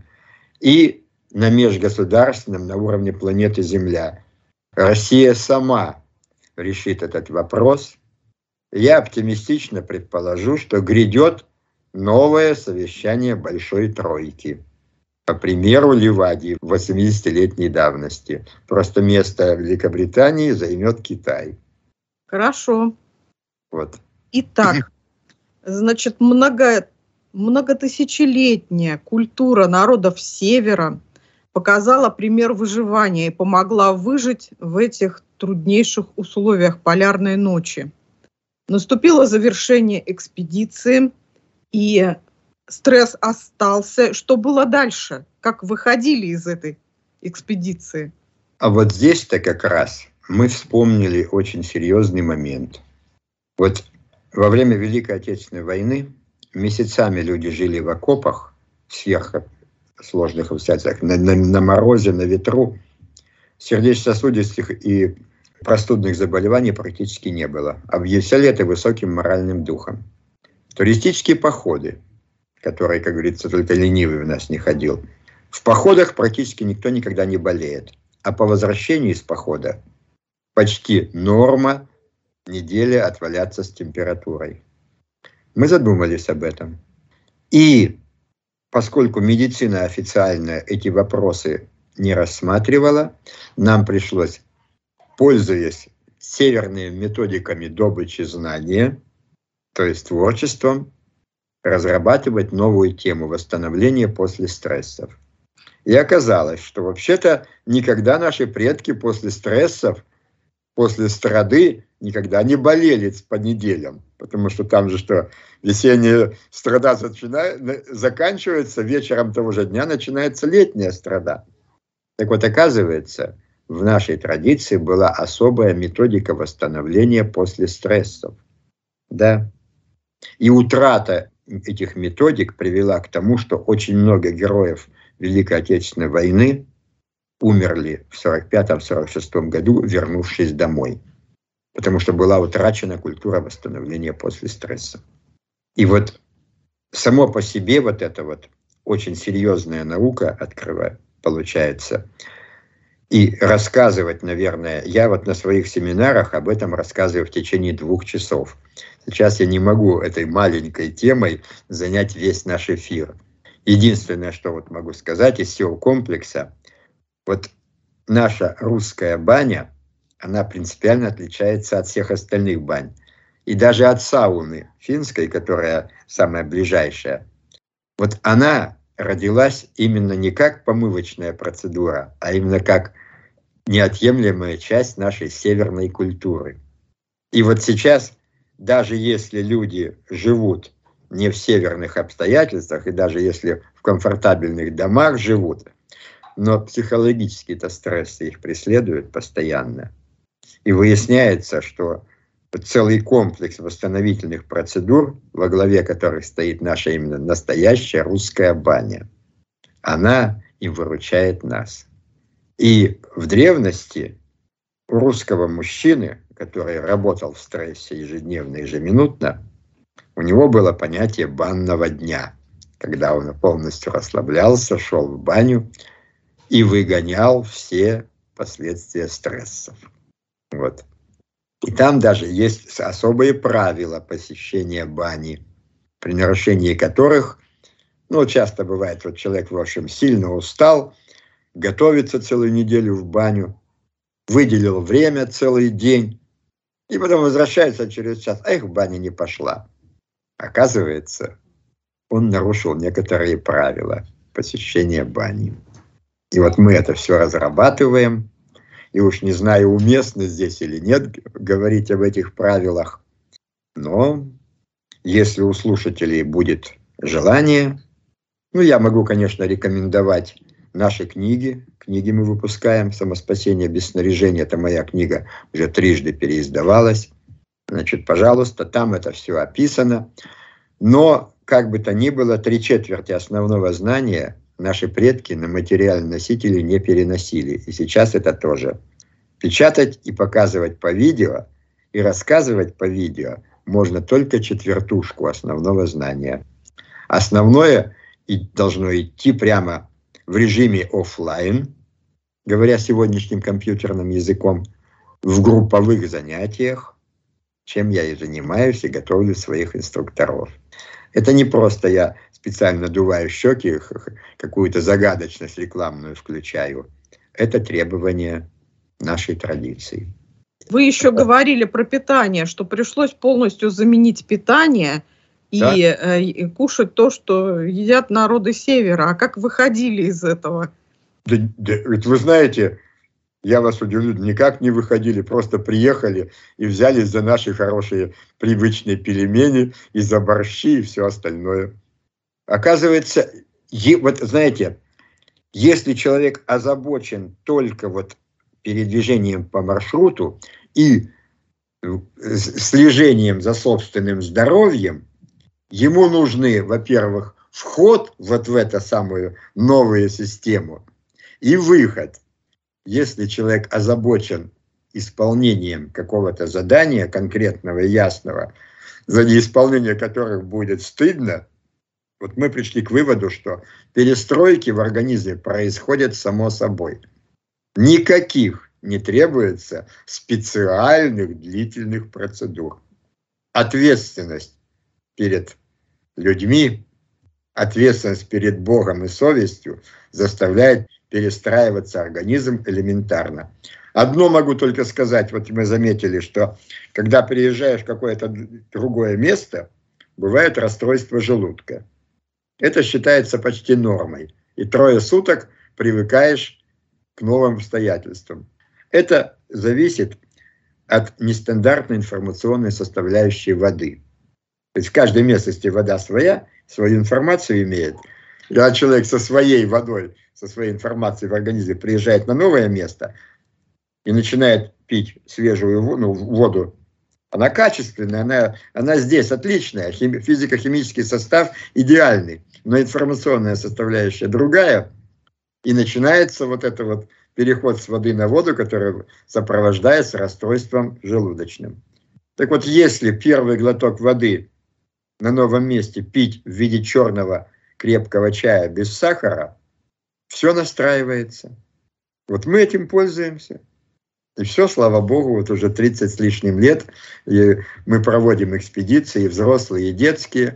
и на межгосударственном, на уровне планеты Земля. Россия сама решит этот вопрос. Я оптимистично предположу, что грядет новое совещание Большой Тройки. По примеру Ливадии восьмидесятилетней давности. Просто место Великобритании займет Китай. Хорошо. Вот. Итак, значит, много, многотысячелетняя культура народов Севера показала пример выживания и помогла выжить в этих труднейших условиях полярной ночи. Наступило завершение экспедиции, и стресс остался. Что было дальше? Как выходили из этой экспедиции? А вот здесь-то как раз мы вспомнили очень серьезный момент. Вот во время Великой Отечественной войны месяцами люди жили в окопах в сверхсложных обстоятельствах, на, на, на морозе, на ветру. Сердечно-сосудистых и простудных заболеваний практически не было. Объясняли это высоким моральным духом. Туристические походы, которые, как говорится, только ленивый у нас не ходил. В походах практически никто никогда не болеет. А по возвращении из похода почти норма неделя отваляться с температурой. Мы задумались об этом. И поскольку медицина официально эти вопросы не рассматривала, нам пришлось, пользуясь северными методиками добычи знания, то есть творчеством, разрабатывать новую тему восстановления после стрессов. И оказалось, что вообще-то никогда наши предки после стрессов, после страды никогда не болели по неделям. Потому что там же что, весенняя страда начинает, заканчивается, вечером того же дня начинается летняя страда. Так вот, оказывается, в нашей традиции была особая методика восстановления после стрессов. Да. И утрата этих методик привела к тому, что очень много героев Великой Отечественной войны умерли в сорок пятом — сорок шестом году, вернувшись домой. Потому что была утрачена культура восстановления после стресса. И вот само по себе вот эта вот очень серьезная наука открывает, получается. И рассказывать, наверное, я вот на своих семинарах об этом рассказываю в течение двух часов. Сейчас я не могу этой маленькой темой занять весь наш эфир. Единственное, что вот могу сказать из всего комплекса, вот наша русская баня, она принципиально отличается от всех остальных бань. И даже от сауны финской, которая самая ближайшая. Вот она родилась именно не как помывочная процедура, а именно как неотъемлемая часть нашей северной культуры. И вот сейчас, даже если люди живут не в северных обстоятельствах, и даже если в комфортабельных домах живут, но психологические-то стрессы их преследуют постоянно. И выясняется, что целый комплекс восстановительных процедур, во главе которых стоит наша именно настоящая русская баня, она и выручает нас. И в древности у русского мужчины, который работал в стрессе ежедневно, ежеминутно, у него было понятие банного дня, когда он полностью расслаблялся, шел в баню и выгонял все последствия стрессов. Вот. И там даже есть особые правила посещения бани, при нарушении которых, ну, часто бывает, вот человек, в общем, сильно устал, готовится целую неделю в баню, выделил время целый день, и потом возвращается через час, а их в бане не пошла. Оказывается, он нарушил некоторые правила посещения бани. И вот мы это все разрабатываем, и уж не знаю, уместно здесь или нет говорить об этих правилах, но если у слушателей будет желание, ну, я могу, конечно, рекомендовать наши книги. Книги мы выпускаем. «Самоспасение без снаряжения» — это моя книга, уже трижды переиздавалась. Значит, пожалуйста, там это все описано. Но, как бы то ни было, три четверти основного знания наши предки на материальные носители не переносили. И сейчас это тоже. Печатать и показывать по видео, и рассказывать по видео можно только четвертушку основного знания. Основное и должно идти прямо в режиме офлайн, говоря сегодняшним компьютерным языком, в групповых занятиях, чем я и занимаюсь, и готовлю своих инструкторов. Это не просто я специально дуваю щеки, какую-то загадочность рекламную включаю. Это требование нашей традиции. Вы еще это... говорили про питание, что пришлось полностью заменить питание и, да? э, и кушать то, что едят народы Севера. А как выходили из этого? Да, да, вы знаете, я вас удивлю, никак не выходили, просто приехали и взялись за наши хорошие привычные пельмени, и за борщи, и все остальное. Оказывается, е, вот знаете, если человек озабочен только вот передвижением по маршруту и слежением за собственным здоровьем, ему нужны, во-первых, вход вот в эту самую новую систему и выход. Если человек озабочен исполнением какого-то задания конкретного и ясного, за неисполнение которых будет стыдно, вот мы пришли к выводу, что перестройки в организме происходят само собой. Никаких не требуется специальных длительных процедур. Ответственность перед людьми, ответственность перед Богом и совестью заставляет перестраиваться организм элементарно. Одно могу только сказать, вот мы заметили, что когда приезжаешь в какое-то другое место, бывает расстройство желудка. Это считается почти нормой. И трое суток привыкаешь к новым обстоятельствам. Это зависит от нестандартной информационной составляющей воды. То есть в каждой местности вода своя, свою информацию имеет. Когда человек со своей водой, со своей информацией в организме приезжает на новое место и начинает пить свежую ну, воду, она качественная, она, она здесь отличная, хими, физико-химический состав идеальный, но информационная составляющая другая, и начинается вот это вот переход с воды на воду, который сопровождается расстройством желудочным. Так вот, если первый глоток воды на новом месте пить в виде черного крепкого чая без сахара, все настраивается. Вот мы этим пользуемся. И все, слава богу, вот уже тридцать с лишним лет и мы проводим экспедиции, взрослые и детские,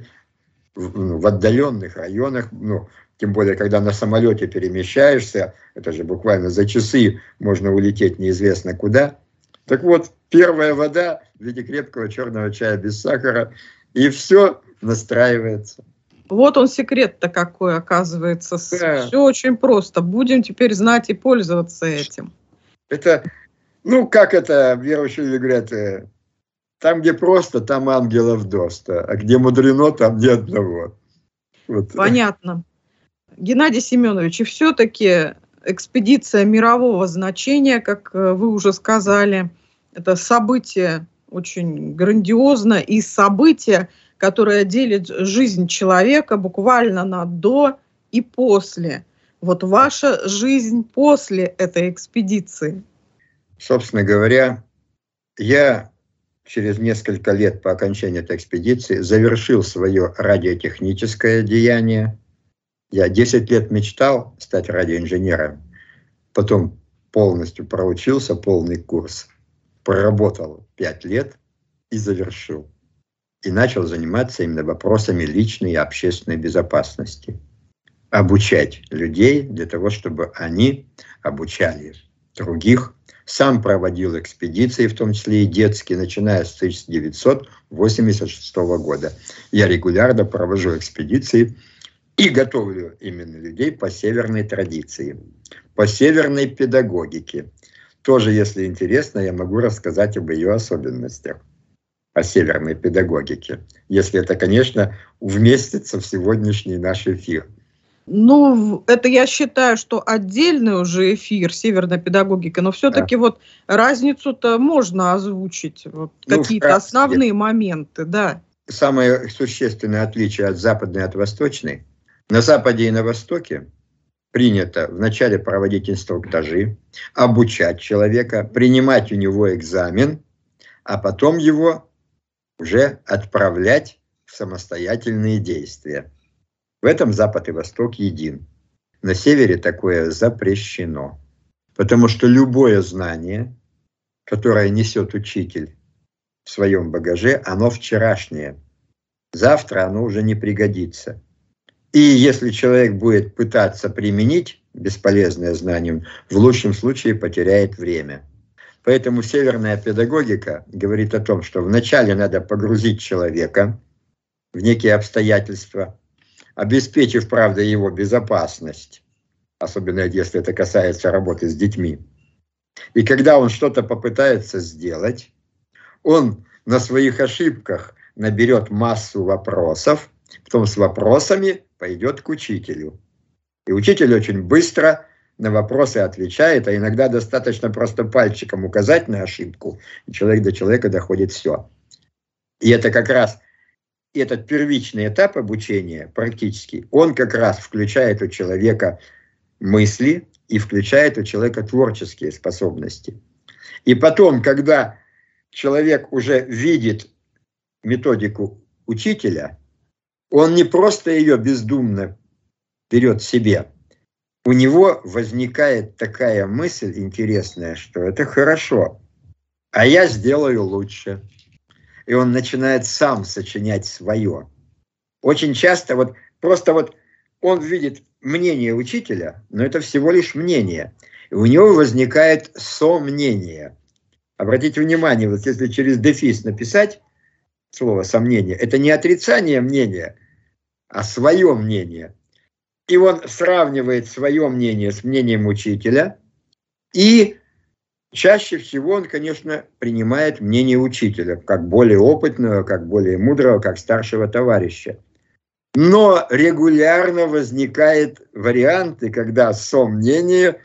в, в отдаленных районах, ну, тем более, когда на самолете перемещаешься, это же буквально за часы можно улететь неизвестно куда. Так вот, первая вода в виде крепкого черного чая без сахара, и все настраивается. Вот он секрет-то какой, оказывается. Да. Все очень просто. Будем теперь знать и пользоваться этим. Это, ну, как это, верующие люди говорят, там, где просто, там ангелов доста, а где мудрено, там ни одного. Вот. Понятно. Геннадий Семенович, и все-таки экспедиция мирового значения, как вы уже сказали, это событие очень грандиозно, и событие, которое делит жизнь человека буквально на до и после. Вот ваша жизнь после этой экспедиции. Собственно говоря, я через несколько лет по окончании этой экспедиции завершил свое радиотехническое деяние. Я десять лет мечтал стать радиоинженером, потом полностью проучился, полный курс, проработал пять лет и завершил. И начал заниматься именно вопросами личной и общественной безопасности. Обучать людей для того, чтобы они обучали других. Сам проводил экспедиции, в том числе и детские, начиная с тысяча девятьсот восемьдесят шестого года. Я регулярно провожу экспедиции и готовлю именно людей по северной традиции, по северной педагогике. Тоже, если интересно, я могу рассказать об ее особенностях, о северной педагогике, если это, конечно, вместится в сегодняшний наш эфир. Ну, это я считаю, что отдельный уже эфир «Северная педагогика», но все-таки да. Вот разницу-то можно озвучить, вот ну, какие-то основные моменты, да. Самое существенное отличие от западной и от восточной. На Западе и на Востоке принято вначале проводить инструктажи, обучать человека, принимать у него экзамен, а потом его уже отправлять в самостоятельные действия. В этом Запад и Восток един. На Севере такое запрещено. Потому что любое знание, которое несет учитель в своем багаже, оно вчерашнее. Завтра оно уже не пригодится. И если человек будет пытаться применить бесполезное знание, в лучшем случае потеряет время. Поэтому северная педагогика говорит о том, что вначале надо погрузить человека в некие обстоятельства, обеспечив, правда, его безопасность, особенно если это касается работы с детьми. И когда он что-то попытается сделать, он на своих ошибках наберет массу вопросов, потом с вопросами пойдет к учителю. И учитель очень быстро на вопросы отвечает, а иногда достаточно просто пальчиком указать на ошибку, и человек до человека доходит все. И это как раз этот первичный этап обучения, практически, он как раз включает у человека мысли и включает у человека творческие способности. И потом, когда человек уже видит методику учителя, он не просто ее бездумно берет себе. У него возникает такая мысль интересная, что это хорошо, а я сделаю лучше. И он начинает сам сочинять свое. Очень часто вот просто вот он видит мнение учителя, но это всего лишь мнение. И у него возникает сомнение. Обратите внимание, вот если через дефис написать слово «сомнение», это не отрицание мнения, а свое мнение. И он сравнивает свое мнение с мнением учителя, и чаще всего он, конечно, принимает мнение учителя, как более опытного, как более мудрого, как старшего товарища. Но регулярно возникают варианты, когда сомнение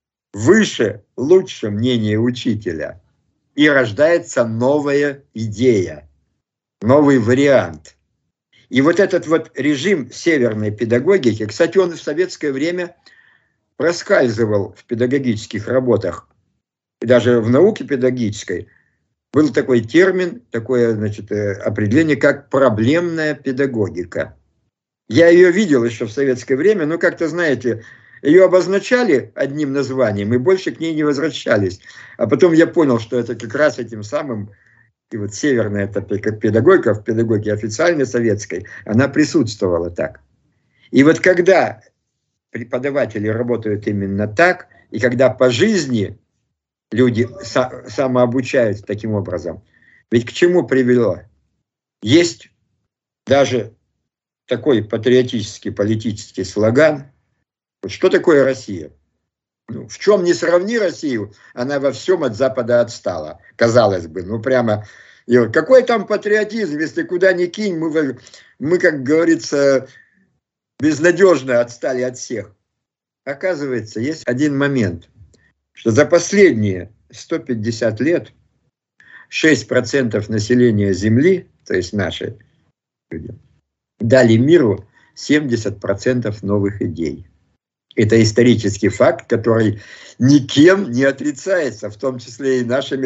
выше, лучше мнения учителя. И рождается новая идея, новый вариант. И вот этот вот режим северной педагогики, кстати, он в советское время проскальзывал в педагогических работах, и даже в науке педагогической был такой термин, такое, значит, определение, как проблемная педагогика. Я ее видел еще в советское время, но как-то, знаете, ее обозначали одним названием и больше к ней не возвращались. А потом я понял, что это как раз этим самым, и вот северная эта педагогика в педагогике официальной советской, она присутствовала так. И вот когда преподаватели работают именно так, и когда по жизни люди самообучаются таким образом, ведь к чему привело? Есть даже такой патриотический политический слоган. Вот что такое Россия? Ну, в чем не сравни Россию, она во всем от Запада отстала. Казалось бы, ну прямо, и вот, какой там патриотизм, если куда ни кинь, мы, мы, как говорится, безнадежно отстали от всех. Оказывается, есть один момент, что за последние сто пятьдесят лет шесть процентов населения Земли, то есть наши люди, дали миру семьдесят процентов новых идей. Это исторический факт, который никем не отрицается, в том числе и нашими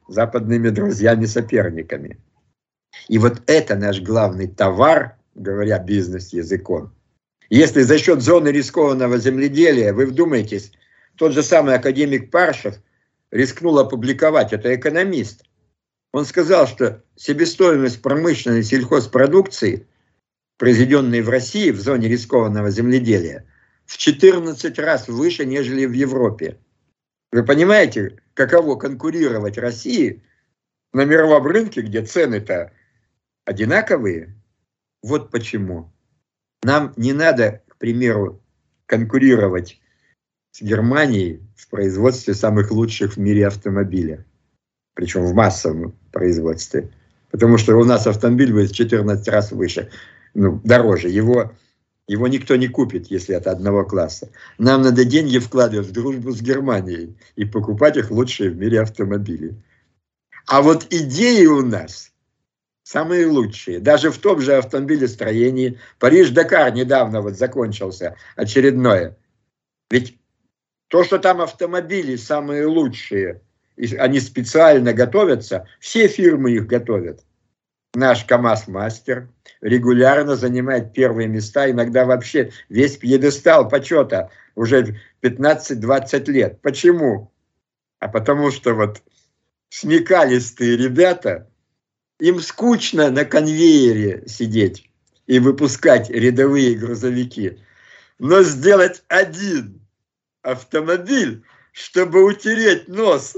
западными друзьями-соперниками. И вот это наш главный товар, говоря бизнес-языком. Если за счет зоны рискованного земледелия, вы вдумаетесь, тот же самый академик Паршев рискнул опубликовать, это экономист. Он сказал, что себестоимость промышленной сельхозпродукции, произведенной в России в зоне рискованного земледелия, в четырнадцать раз выше, нежели в Европе. Вы понимаете, каково конкурировать России на мировом рынке, где цены-то одинаковые? Вот почему. Нам не надо, к примеру, конкурировать с Германией в производстве самых лучших в мире автомобиля. Причем в массовом производстве. Потому что у нас автомобиль будет в четырнадцать раз выше, ну, дороже. Его, его никто не купит, если это одного класса. Нам надо деньги вкладывать в дружбу с Германией и покупать их лучшие в мире автомобили. А вот идеи у нас самые лучшие. Даже в том же автомобилестроении. Париж-Дакар недавно вот закончился, очередное. Ведь то, что там автомобили самые лучшие, и они специально готовятся, все фирмы их готовят. Наш КамАЗ-мастер регулярно занимает первые места, иногда вообще весь пьедестал почета уже пятнадцать-двадцать лет. Почему? А потому что вот смекалистые ребята, им скучно на конвейере сидеть и выпускать рядовые грузовики. Но сделать один автомобиль, чтобы утереть нос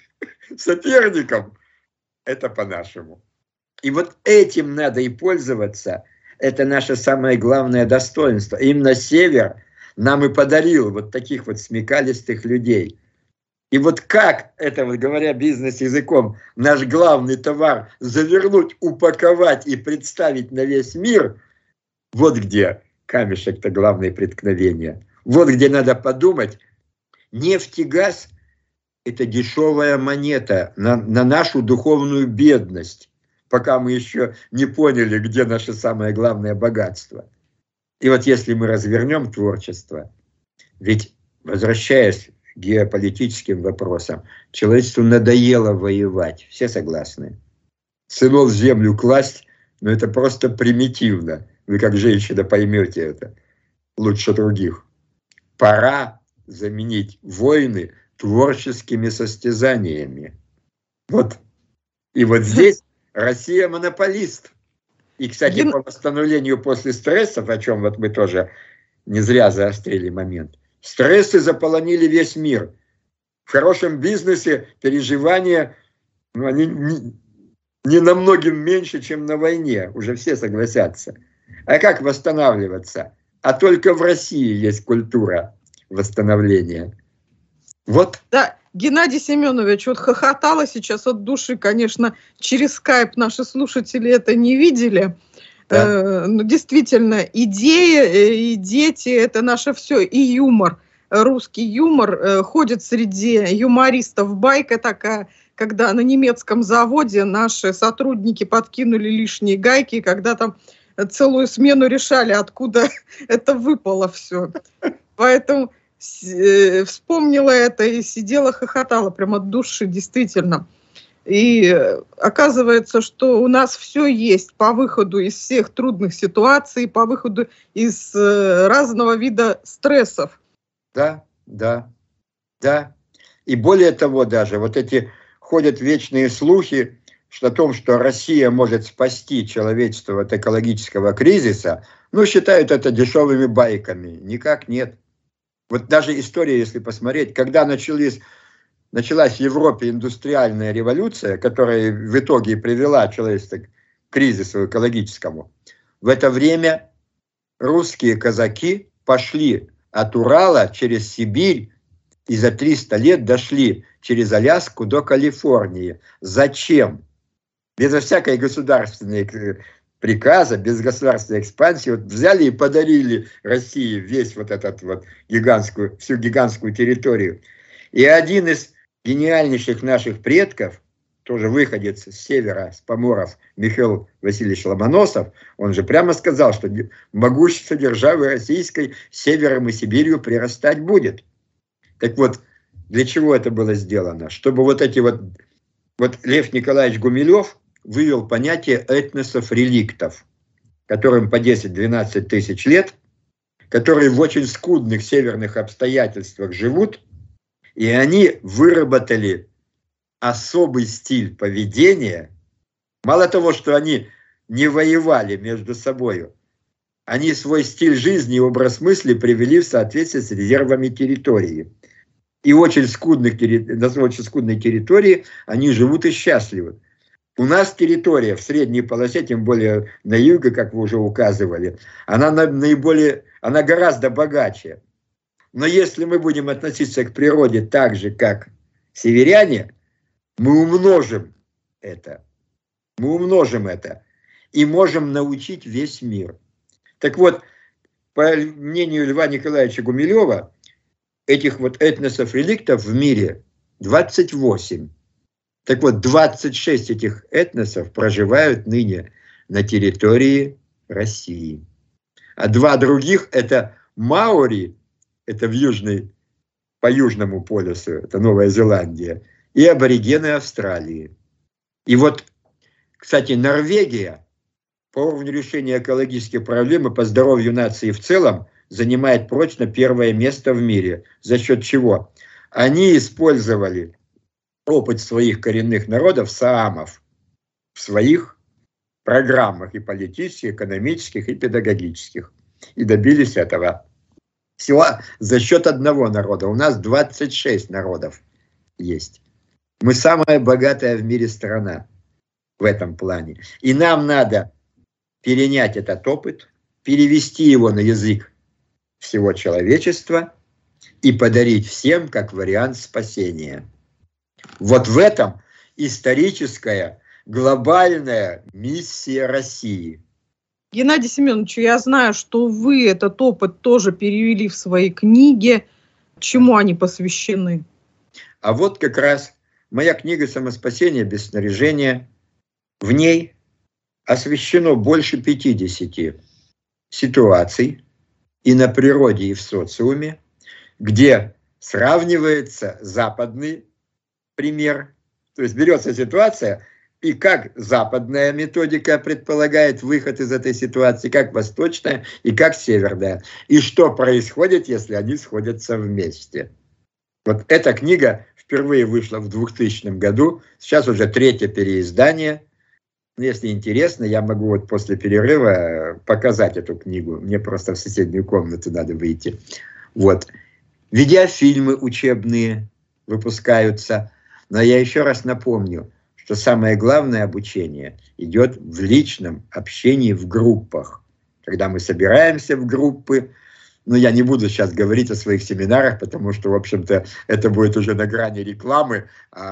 соперникам, это по-нашему. И вот этим надо и пользоваться. Это наше самое главное достоинство. Именно Север нам и подарил вот таких вот смекалистых людей. И вот как, это вот говоря бизнес-языком, наш главный товар завернуть, упаковать и представить на весь мир, вот где камешек-то главное преткновение. Вот где надо подумать, нефть и газ – это дешевая монета на, на нашу духовную бедность, пока мы еще не поняли, где наше самое главное богатство. И вот если мы развернем творчество, ведь, возвращаясь к геополитическим вопросам, человечеству надоело воевать, все согласны. Сынов в землю класть, но это просто примитивно. Вы как женщина поймете это лучше других. Пора заменить войны творческими состязаниями. Вот. И вот здесь Россия монополист. И, кстати, по восстановлению после стрессов, о чем вот мы тоже не зря заострили момент, стрессы заполонили весь мир. В хорошем бизнесе переживания, ну, они не, не намного меньше, чем на войне. Уже все согласятся. А как восстанавливаться? А только в России есть культура восстановления. Вот. Да, Геннадий Семенович, вот хохотала сейчас от души, конечно, через скайп наши слушатели это не видели. Да. Э, но действительно, идеи и дети – это наше все, и юмор. Русский юмор э, ходит среди юмористов. Байка такая, когда на немецком заводе наши сотрудники подкинули лишние гайки, когда там целую смену решали, откуда это выпало все. Поэтому э, вспомнила это и сидела, хохотала прямо от души, действительно. И э, оказывается, что у нас все есть по выходу из всех трудных ситуаций, по выходу из э, разного вида стрессов. Да, да, да. И более того даже, вот эти ходят вечные слухи, что о том, что Россия может спасти человечество от экологического кризиса, ну, считают это дешевыми байками. Никак нет. Вот даже история, если посмотреть, когда начались, началась в Европе индустриальная революция, которая в итоге привела человечество к кризису экологическому, в это время русские казаки пошли от Урала через Сибирь и за триста лет дошли через Аляску до Калифорнии. Зачем? Безо всякой государственной приказа, без государственной экспансии, вот взяли и подарили России весь вот этот вот гигантскую, всю гигантскую территорию. И один из гениальнейших наших предков, тоже выходец с севера, с поморов, Михаил Васильевич Ломоносов, он же прямо сказал, что могущество державы российской севером и Сибирью прирастать будет. Так вот, для чего это было сделано? Чтобы вот эти вот Вот Лев Николаевич Гумилев вывел понятие этносов-реликтов, которым по десять-двенадцать тысяч лет, которые в очень скудных северных обстоятельствах живут, и они выработали особый стиль поведения. Мало того, что они не воевали между собой, они свой стиль жизни и образ мысли привели в соответствие с резервами территории. И очень скудных, на очень скудной территории они живут и счастливы. У нас территория в средней полосе, тем более на юге, как вы уже указывали, она наиболее, она гораздо богаче. Но если мы будем относиться к природе так же, как северяне, мы умножим это. Мы умножим это. И можем научить весь мир. Так вот, по мнению Льва Николаевича Гумилева, этих вот этносов-реликтов в мире двадцать восемь. Так вот, двадцать шесть этих этносов проживают ныне на территории России. А два других – это маори, это в южной, по Южному полюсу, это Новая Зеландия, и аборигены Австралии. И вот, кстати, Норвегия по уровню решения экологических проблем и по здоровью нации в целом занимает прочно первое место в мире. За счет чего? Они использовали опыт своих коренных народов, саамов, в своих программах и политических, экономических, и педагогических. И добились этого. Всего за счет одного народа. У нас двадцать шесть народов есть. Мы самая богатая в мире страна в этом плане. И нам надо перенять этот опыт, перевести его на язык всего человечества и подарить всем как вариант спасения. Вот в этом историческая, глобальная миссия России. Геннадий Семенович, я знаю, что вы этот опыт тоже перевели в свои книги. Чему они посвящены? А вот как раз моя книга «Самоспасение без снаряжения». В ней освещено больше пятидесяти ситуаций и на природе, и в социуме, где сравнивается западный пример. То есть берется ситуация, и как западная методика предполагает выход из этой ситуации, как восточная и как северная. И что происходит, если они сходятся вместе. Вот эта книга впервые вышла в двухтысячном году, сейчас уже третье переиздание. Если интересно, я могу вот после перерыва показать эту книгу. Мне просто в соседнюю комнату надо выйти. Вот. Видеофильмы учебные выпускаются. Но я еще раз напомню, что самое главное обучение идет в личном общении в группах. Когда мы собираемся в группы, но я не буду сейчас говорить о своих семинарах, потому что, в общем-то, это будет уже на грани рекламы,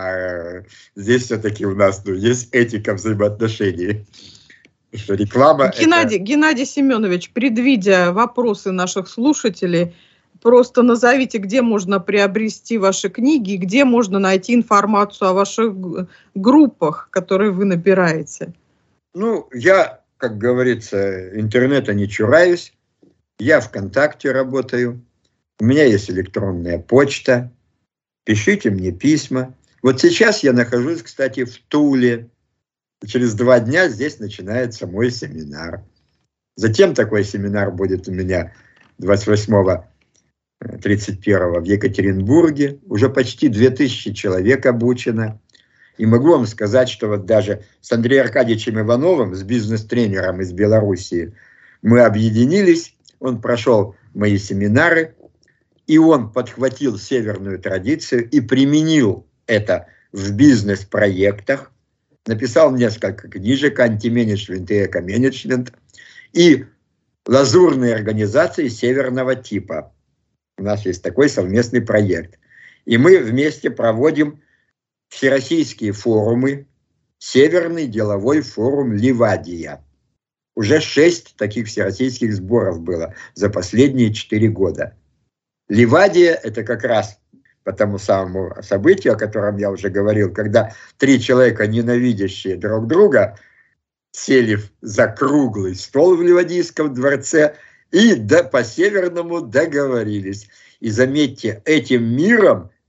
а здесь все-таки у нас ну, есть этика взаимоотношений. Что реклама Геннадий, это... Геннадий Семенович, предвидя вопросы наших слушателей, просто назовите, где можно приобрести ваши книги, где можно найти информацию о ваших группах, которые вы набираете. Ну, я, как говорится, интернета не чураюсь. Я ВКонтакте работаю. У меня есть электронная почта. Пишите мне письма. Вот сейчас я нахожусь, кстати, в Туле. Через два дня здесь начинается мой семинар. Затем такой семинар будет у меня двадцать восьмого тридцать первого в Екатеринбурге. Уже почти две тысячи человек обучено. И могу вам сказать, что вот даже с Андреем Аркадьевичем Ивановым, с бизнес-тренером из Белоруссии, мы объединились. Он прошел мои семинары, и он подхватил северную традицию и применил это в бизнес-проектах. Написал несколько книжек «Антименеджмент» и «Эко-менеджмент» и лазурные организации северного типа. У нас есть такой совместный проект. И мы вместе проводим всероссийские форумы, Северный деловой форум «Ливадия». Уже шесть таких всероссийских сборов было за последние четыре года. Ливадия – это как раз по тому самому событию, о котором я уже говорил, когда три человека, ненавидящие друг друга, сели за круглый стол в Ливадийском дворце и до, по-северному договорились. И заметьте, этим миром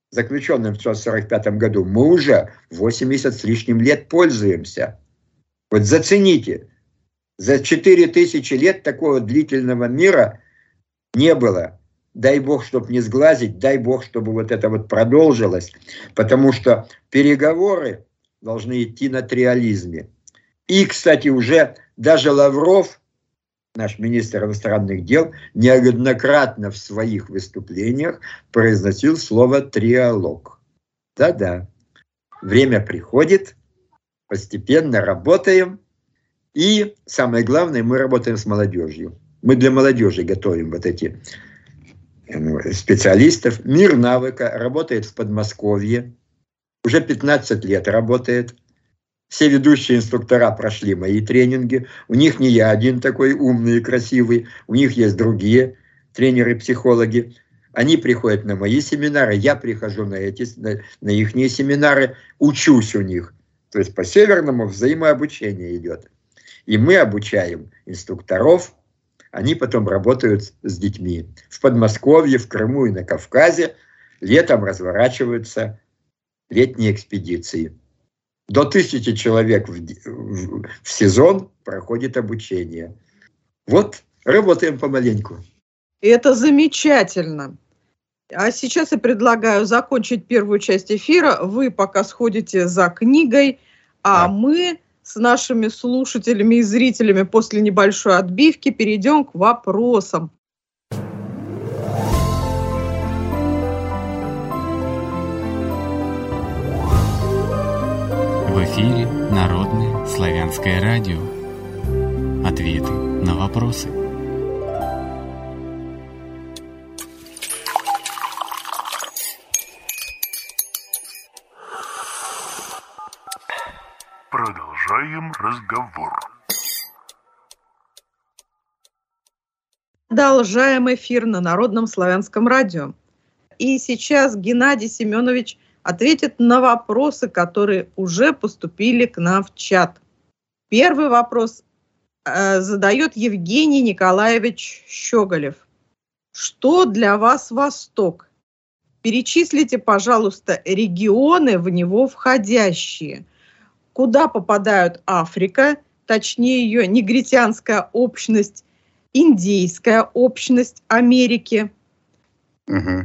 заключенным в тысяча девятьсот сорок пятом году, мы уже восемьдесят с лишним лет пользуемся. Вот зацените, за четыре тысячи лет такого длительного мира не было. Дай Бог, чтобы не сглазить, дай Бог, чтобы вот это вот продолжилось, потому что переговоры должны идти на триализме. И, кстати, уже даже Лавров, наш министр иностранных дел, неоднократно в своих выступлениях произносил слово «триалог». Да-да, время приходит, постепенно работаем, и самое главное, мы работаем с молодежью. Мы для молодежи готовим вот эти специалистов. Мир навыка работает в Подмосковье, уже пятнадцать лет работает. Все ведущие инструктора прошли мои тренинги. У них не я один такой умный и красивый, у них есть другие тренеры-психологи. Они приходят на мои семинары, я прихожу на, эти, на, на их семинары, учусь у них. То есть по-северному взаимообучение идет. И мы обучаем инструкторов, они потом работают с детьми. В Подмосковье, в Крыму и на Кавказе летом разворачиваются летние экспедиции. До тысячи человек в, в, в сезон проходит обучение. Вот, работаем помаленьку. Это замечательно. А сейчас я предлагаю закончить первую часть эфира. Вы пока сходите за книгой, а, а. мы с нашими слушателями и зрителями после небольшой отбивки перейдем к вопросам. В эфире Народное славянское радио. Ответы на вопросы. Продолжаем разговор. Продолжаем эфир на Народном славянском радио. И сейчас Геннадий Семенович ответит на вопросы, которые уже поступили к нам в чат. Первый вопрос э, задает Евгений Николаевич Щеголев. Что для вас Восток? Перечислите, пожалуйста, регионы, в него входящие. Куда попадают Африка, точнее ее негритянская общность, индейская общность Америки? Угу.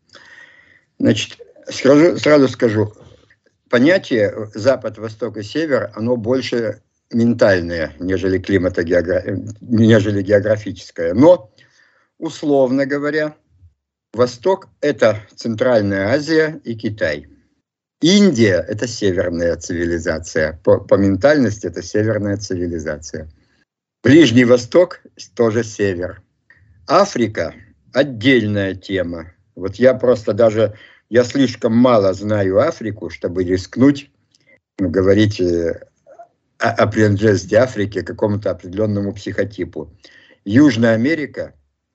Значит, сразу, сразу скажу, понятие Запад, Восток и Север, оно больше ментальное, нежели климатогеограф... нежели географическое. Но, условно говоря, Восток – это Центральная Азия и Китай. Индия – это северная цивилизация. По, по ментальности это северная цивилизация. Ближний Восток – тоже север. Африка – отдельная тема. Вот я просто даже, я слишком мало знаю Африку, чтобы рискнуть, ну, говорить о, о принадлежности Африки к какому-то определенному психотипу. Южная Америка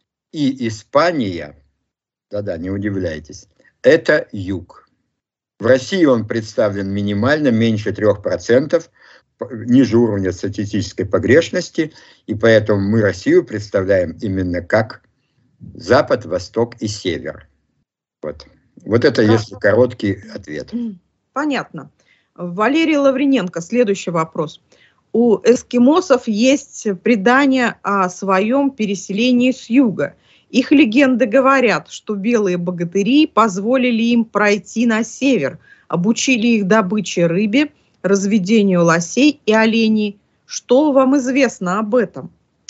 и Испания, да-да, не удивляйтесь, это юг. В России он представлен минимально, меньше трех процентов, ниже уровня статистической погрешности, и поэтому мы Россию представляем именно как Запад, Восток и Север. Вот, вот это да. Если короткий ответ. Понятно. Валерий Лавриненко, следующий вопрос. У эскимосов есть предание о своем переселении с юга. Их легенды говорят, что белые богатыри позволили им пройти на север, обучили их добыче рыбе, разведению лосей и оленей. Что вам известно об этом?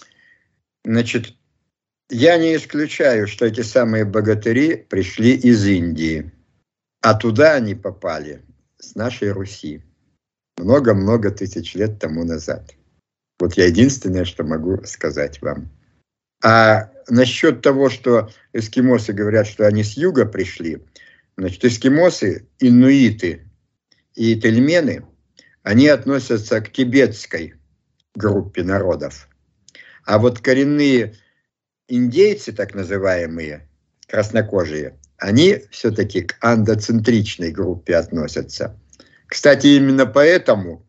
Значит, я не исключаю, что эти самые богатыри пришли из Индии, а туда они попали с нашей Руси много-много тысяч лет тому назад. Вот я единственное, что могу сказать вам. А насчет того, что эскимосы говорят, что они с юга пришли, значит, эскимосы, инуиты и тельмены, они относятся к тибетской группе народов. А вот коренные индейцы, так называемые, краснокожие, они все-таки к андоцентричной группе относятся. Кстати, именно поэтому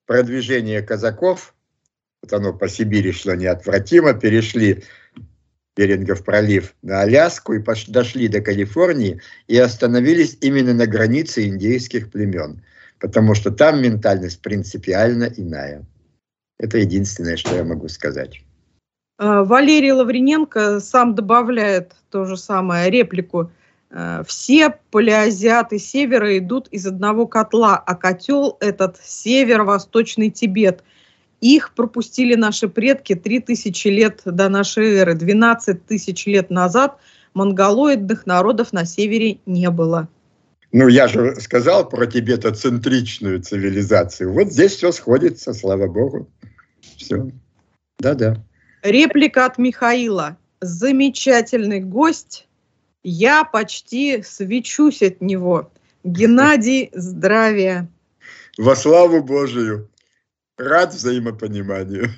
продвижение казаков, вот оно по Сибири шло неотвратимо, перешли Берингов пролив, на Аляску и пош- дошли до Калифорнии и остановились именно на границе индейских племен, потому что там ментальность принципиально иная. Это единственное, что я могу сказать. Валерий Лавриненко сам добавляет то же самое, реплику. Все палеазиаты севера идут из одного котла, а котел этот северо-восточный Тибет. Их пропустили наши предки три тысячи лет до нашей эры. двенадцать тысяч лет назад монголоидных народов на севере не было. Ну, я же сказал про тибетоцентричную цивилизацию. Вот здесь все сходится, слава богу. Все. Да-да. Реплика от Михаила. Замечательный гость. Я почти свечусь от него. Геннадий, здравия. Во славу Божию. Рад взаимопониманию.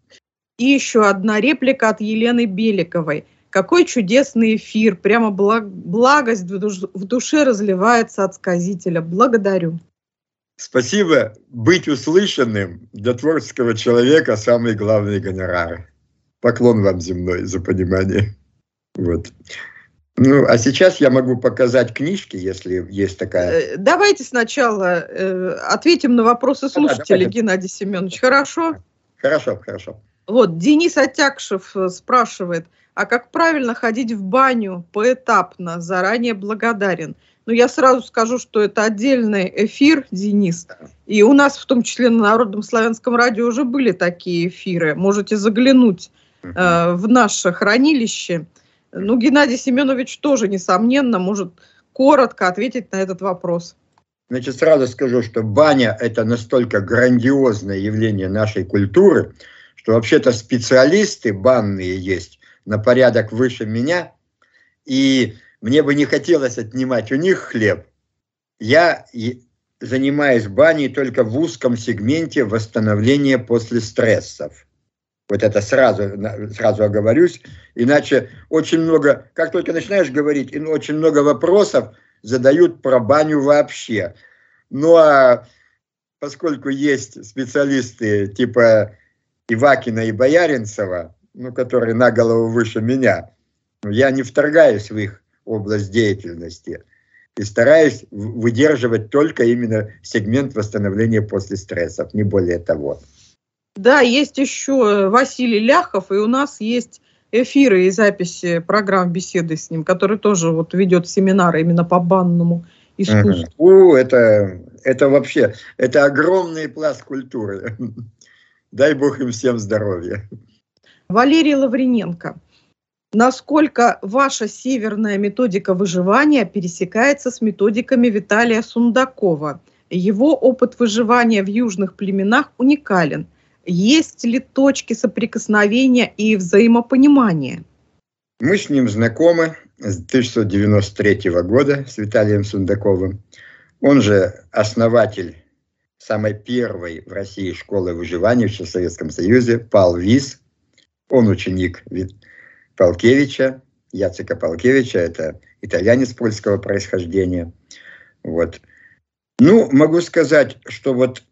И еще одна реплика от Елены Беликовой. Какой чудесный эфир. Прямо благ... благость в, душ... в душе разливается от сказителя. Благодарю. Спасибо. Быть услышанным для творческого человека самый главный гонорар. Поклон вам земной за понимание. Вот. Ну, а сейчас я могу показать книжки, если есть такая. Давайте сначала э, ответим на вопросы слушателей, да, Геннадий Семенович. Хорошо? Хорошо, хорошо. Вот, Денис Отякшев спрашивает, а как правильно ходить в баню поэтапно? Заранее благодарен. Ну, я сразу скажу, что это отдельный эфир, Денис. И у нас, в том числе на Народном славянском радио, уже были такие эфиры. Можете заглянуть э, в наше хранилище. Ну, Геннадий Семенович тоже, несомненно, может коротко ответить на этот вопрос. Значит, сразу скажу, что баня – это настолько грандиозное явление нашей культуры, что вообще-то специалисты банные есть на порядок выше меня, и мне бы не хотелось отнимать у них хлеб. Я занимаюсь баней только в узком сегменте восстановления после стрессов. Вот это сразу, сразу оговорюсь, иначе очень много, как только начинаешь говорить, очень много вопросов задают про баню вообще. Ну а поскольку есть специалисты типа Ивакина и Бояринцева, ну, которые на голову выше меня, я не вторгаюсь в их область деятельности и стараюсь выдерживать только именно сегмент восстановления после стрессов, не более того. Да, есть еще Василий Ляхов, и у нас есть эфиры и записи программ, беседы с ним, который тоже вот ведет семинары именно по банному искусству. У, это, это вообще, это огромный пласт культуры. Дай Бог им всем здоровья. Валерий Лавриненко. Насколько ваша северная методика выживания пересекается с методиками Виталия Сундакова? Его опыт выживания в южных племенах уникален. Есть ли точки соприкосновения и взаимопонимания? Мы с ним знакомы с тысяча девятьсот девяносто третьего года, с Виталием Сундаковым. Он же основатель самой первой в России школы выживания в Советском Союзе, ПАЛ-ВИЗ. Он ученик Палкевича, Яцека Палкевича, это итальянец польского происхождения. Вот. Ну, могу сказать, что вот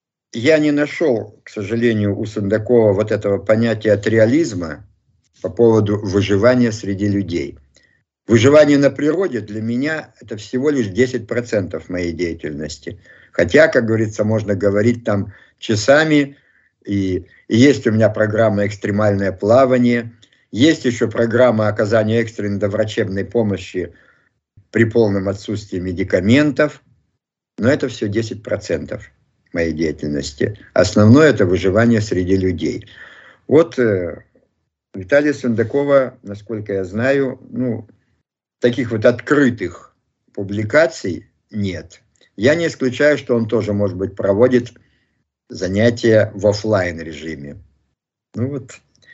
я не нашел, к сожалению, у Сундакова вот этого понятия атриализма по поводу выживания среди людей. Выживание на природе для меня это всего лишь десять процентов моей деятельности. Хотя, как говорится, можно говорить там часами. И, и есть у меня программа «Экстремальное плавание». Есть еще программа оказания экстренной доврачебной помощи при полном отсутствии медикаментов. Но это все десять процентов моей деятельности. Основное – это выживание среди людей. Вот э, Виталия Сундакова, насколько я знаю, ну, таких вот открытых публикаций нет. Я не исключаю, что он тоже, может быть, проводит занятия в офлайн режиме. Ну вот,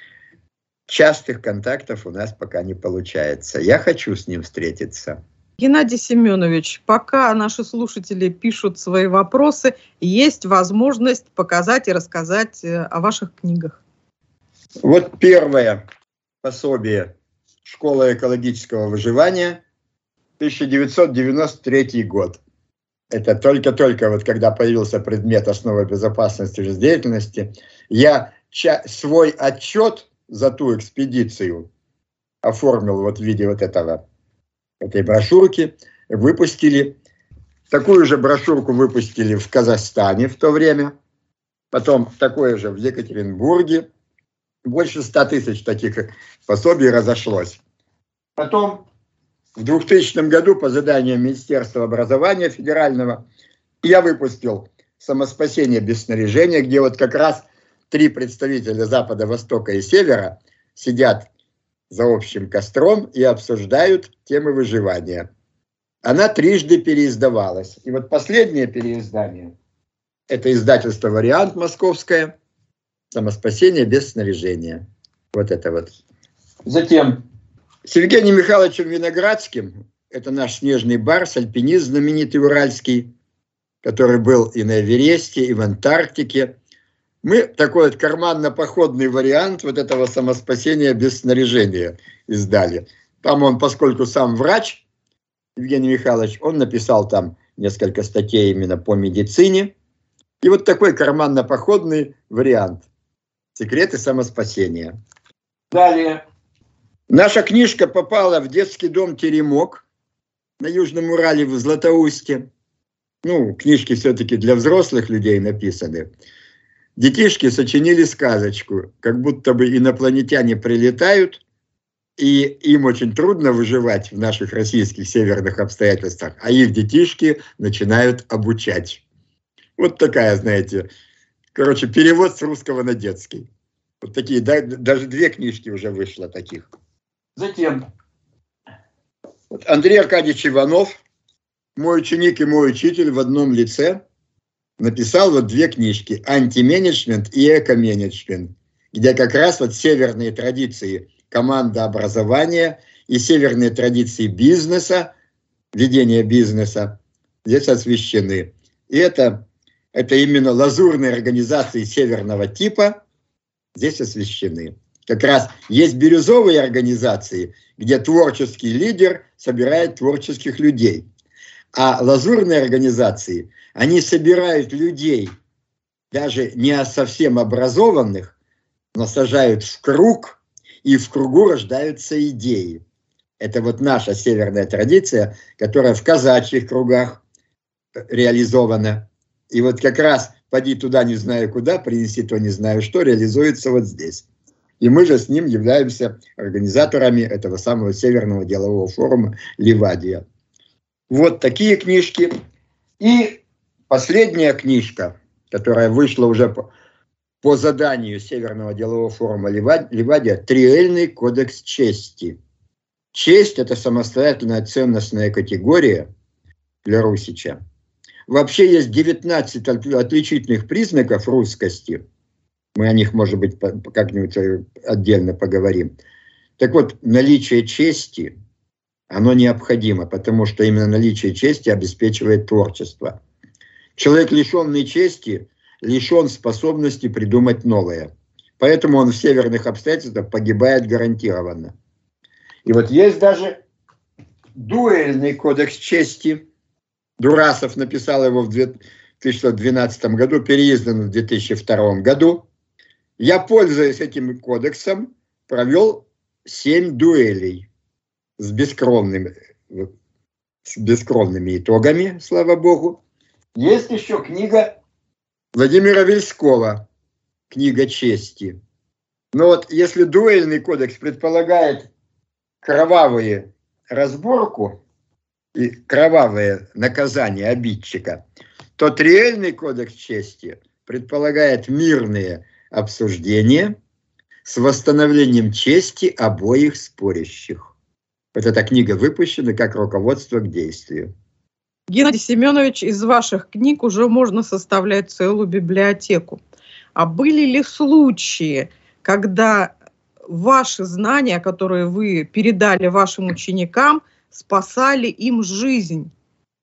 частых контактов у нас пока не получается. Я хочу с ним встретиться. Геннадий Семенович, пока наши слушатели пишут свои вопросы, есть возможность показать и рассказать о ваших книгах. Вот первое пособие «Школа экологического выживания», тысяча девятьсот девяносто третий год. Это только-только, вот когда появился предмет «Основа безопасности жизнедеятельности», я свой отчет за ту экспедицию оформил вот в виде вот этого, этой брошюрки, выпустили. Такую же брошюрку выпустили в Казахстане в то время, потом такое же в Екатеринбурге. Больше ста тысяч таких пособий разошлось. Потом в двухтысячном году по заданию Министерства образования федерального я выпустил «Самоспасение без снаряжения», где вот как раз три представителя Запада, Востока и Севера сидят за общим костром и обсуждают темы выживания. Она трижды переиздавалась. И вот последнее переиздание – это издательство «Вариант» московское, «Самоспасение без снаряжения». Вот это вот. Затем с Евгением Михайловичем Виноградским, это наш снежный барс, альпинист знаменитый уральский, который был и на Эвересте, и в Антарктике. Мы такой вот карманно-походный вариант вот этого «Самоспасения без снаряжения» издали. Там он, поскольку сам врач, Евгений Михайлович, он написал там несколько статей именно по медицине. И вот такой карманно-походный вариант «Секреты самоспасения». Далее. Наша книжка попала в детский дом «Теремок» на Южном Урале в Златоусте. Ну, книжки все-таки для взрослых людей написаны. Детишки сочинили сказочку, как будто бы инопланетяне прилетают, и им очень трудно выживать в наших российских северных обстоятельствах, а их детишки начинают обучать. Вот такая, знаете, короче, перевод с русского на детский. Вот такие, да, даже две книжки уже вышло таких. Затем вот Андрей Аркадьевич Иванов, мой ученик и мой учитель в одном лице, написал вот две книжки «Антименеджмент» и «Эко-менеджмент», где как раз вот северные традиции командообразования и северные традиции бизнеса, ведения бизнеса здесь освещены. И это, это именно лазурные организации северного типа здесь освещены. Как раз есть бирюзовые организации, где творческий лидер собирает творческих людей. А лазурные организации, они собирают людей, даже не совсем образованных, но сажают в круг, и в кругу рождаются идеи. Это вот наша северная традиция, которая в казачьих кругах реализована. И вот как раз «поди туда не знаю куда, принеси то не знаю что» реализуется вот здесь. И мы же с ним являемся организаторами этого самого Северного делового форума «Ливадия». Вот такие книжки. И последняя книжка, которая вышла уже по, по заданию Северного делового форума «Ливадия», «Триэльный кодекс чести». Честь – это самостоятельная ценностная категория для русича. Вообще есть девятнадцать отличительных признаков русскости. Мы о них, может быть, как-нибудь отдельно поговорим. Так вот, наличие чести, оно необходимо, потому что именно наличие чести обеспечивает творчество. Человек, лишенный чести, лишен способности придумать новое. Поэтому он в северных обстоятельствах погибает гарантированно. И вот есть даже дуэльный кодекс чести. Дурасов написал его в две тысячи двенадцатом году, переиздан в две тысячи втором году. Я, пользуясь этим кодексом, провел семь дуэлей с бескровными, с бескровными итогами, слава богу. Есть еще книга Владимира Вельского, книга чести. Но вот если дуэльный кодекс предполагает кровавую разборку и кровавое наказание обидчика, то триэльный кодекс чести предполагает мирные обсуждения с восстановлением чести обоих спорящих. Вот эта книга выпущена как руководство к действию. Геннадий Семенович, из ваших книг уже можно составлять целую библиотеку. А были ли случаи, когда ваши знания, которые вы передали вашим ученикам, спасали им жизнь?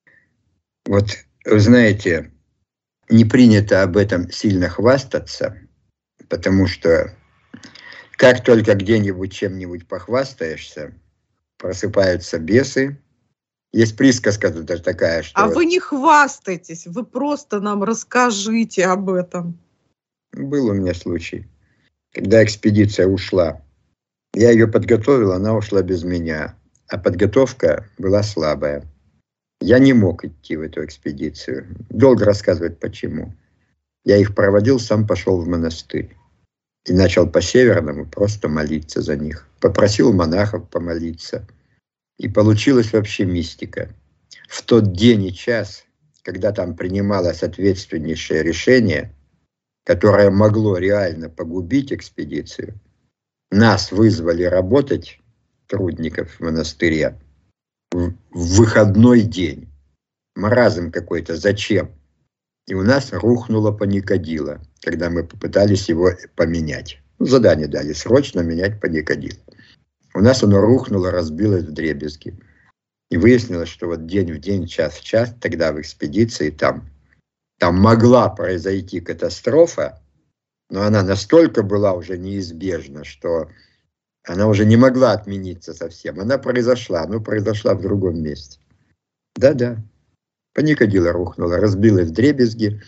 Вот, вы знаете, не принято об этом сильно хвастаться, потому что как только где-нибудь чем-нибудь похвастаешься, просыпаются бесы. Есть присказка даже такая, что... А вот... вы не хвастайтесь, вы просто нам расскажите об этом. Был у меня случай, когда экспедиция ушла Я ее подготовил, она ушла без меня. А подготовка была слабая. Я не мог идти в эту экспедицию. Долго рассказывать почему. Я их проводил, сам пошел в монастырь. И начал по-северному просто молиться за них. Попросил монахов помолиться. И получилась вообще мистика. В тот день и час, когда там принималось ответственнейшее решение, которое могло реально погубить экспедицию, нас вызвали работать, трудников в монастыре, в выходной день. Маразм какой-то. Зачем? И у нас рухнуло паникодило, когда мы попытались его поменять. Задание дали срочно менять паникодило. У нас оно рухнуло, разбилось вдребезги. И выяснилось, что вот день в день, час в час, тогда в экспедиции там, там могла произойти катастрофа, но она настолько была уже неизбежна, что она уже не могла отмениться совсем. Она произошла, но произошла в другом месте. Да-да. Паникодило рухнуло, разбилось вдребезги,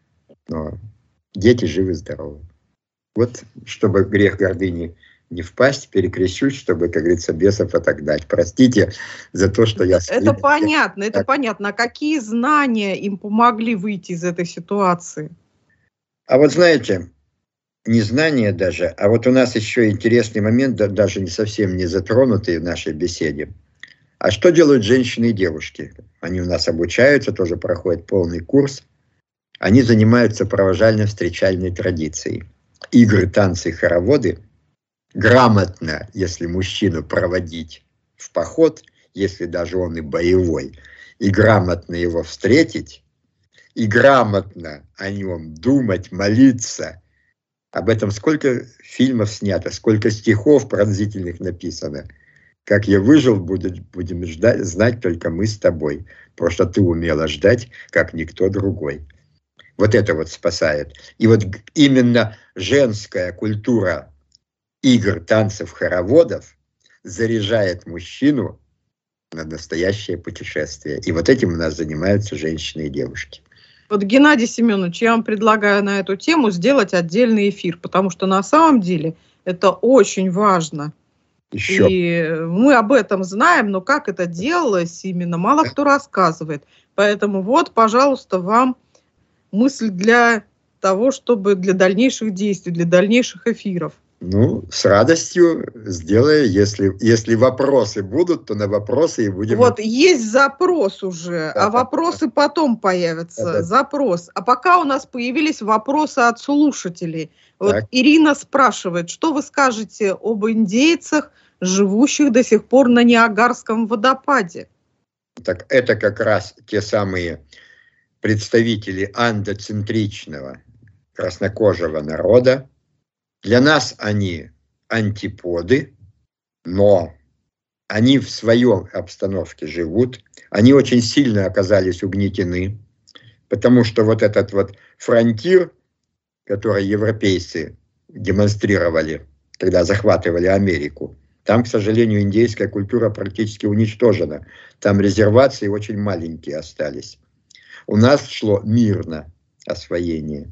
но дети живы-здоровы. Вот, чтобы грех гордыни не впасть, перекрещусь, чтобы, как говорится, бесов отогнать. Простите за то, что я... Это понятно, это так. понятно. А какие знания им помогли выйти из этой ситуации? А вот знаете, не знания даже, а вот у нас еще интересный момент, даже не совсем не затронутый в нашей беседе. А что делают женщины и девушки? Они у нас обучаются, тоже проходят полный курс. Они занимаются провожально-встречальной традицией. Игры, танцы, хороводы. Грамотно, если мужчину проводить в поход, если даже он и боевой, и грамотно его встретить, и грамотно о нем думать, молиться. Об этом сколько фильмов снято, сколько стихов пронзительных написано. Как я выжил, будем, будем ждать, знать только мы с тобой, потому что ты умела ждать, как никто другой. Вот это вот спасает. И вот именно женская культура игр, танцев, хороводов заряжает мужчину на настоящее путешествие. И вот этим у нас занимаются женщины и девушки. Вот, Геннадий Семенович, я вам предлагаю на эту тему сделать отдельный эфир, потому что на самом деле это очень важно. Еще. И мы об этом знаем, но как это делалось именно, мало кто рассказывает. Поэтому вот, пожалуйста, вам мысль для того, чтобы для дальнейших действий, для дальнейших эфиров. Ну, с радостью сделаю, если, если вопросы будут, то на вопросы и будем... Вот есть запрос уже, да, а вопросы да. потом появятся. Да, да. Запрос. А пока у нас появились вопросы от слушателей. Вот Ирина спрашивает, что вы скажете об индейцах, живущих до сих пор на Ниагарском водопаде? Так это как раз те самые представители андоцентричного краснокожего народа. Для нас они антиподы, но они в своей обстановке живут. Они очень сильно оказались угнетены, потому что вот этот вот фронтир, который европейцы демонстрировали, когда захватывали Америку, там, к сожалению, индейская культура практически уничтожена. Там резервации очень маленькие остались. У нас шло мирно освоение.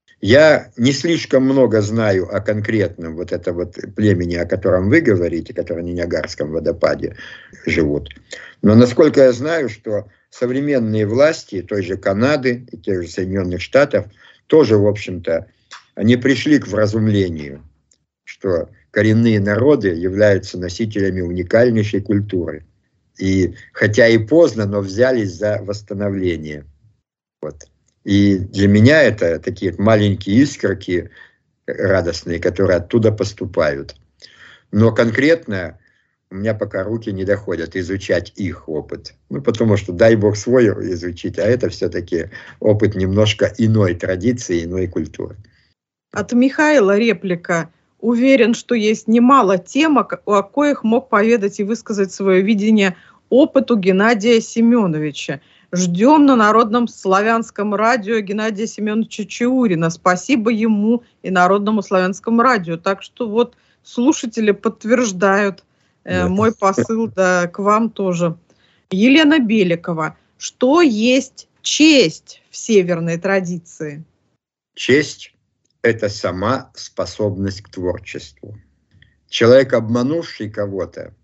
Я не слишком много знаю о конкретном вот этом вот племени, о котором вы говорите, которые на Ниагарском водопаде живут. Но насколько я знаю, что современные власти той же Канады и тех же Соединенных Штатов тоже, в общем-то, они пришли к вразумлению, что коренные народы являются носителями уникальнейшей культуры. И хотя и поздно, но взялись за восстановление. Вот. И для меня это такие маленькие искорки радостные, которые оттуда поступают. Но конкретно у меня пока руки не доходят изучать их опыт. Ну, потому что дай бог свой изучить, а это все-таки опыт немножко иной традиции, иной культуры. От Михаила реплика. Уверен, что есть немало тем, о коих мог поведать и высказать свое видение опыту Геннадия Семеновича. Ждем на Народном славянском радио Геннадия Семеновича Чаурина. Спасибо ему и Народному славянскому радио. Так что вот слушатели подтверждают э, мой посыл да, к вам тоже. Елена Беликова. Что есть честь в северной традиции? Честь – это сама способность к творчеству. Человек, обманувший кого-то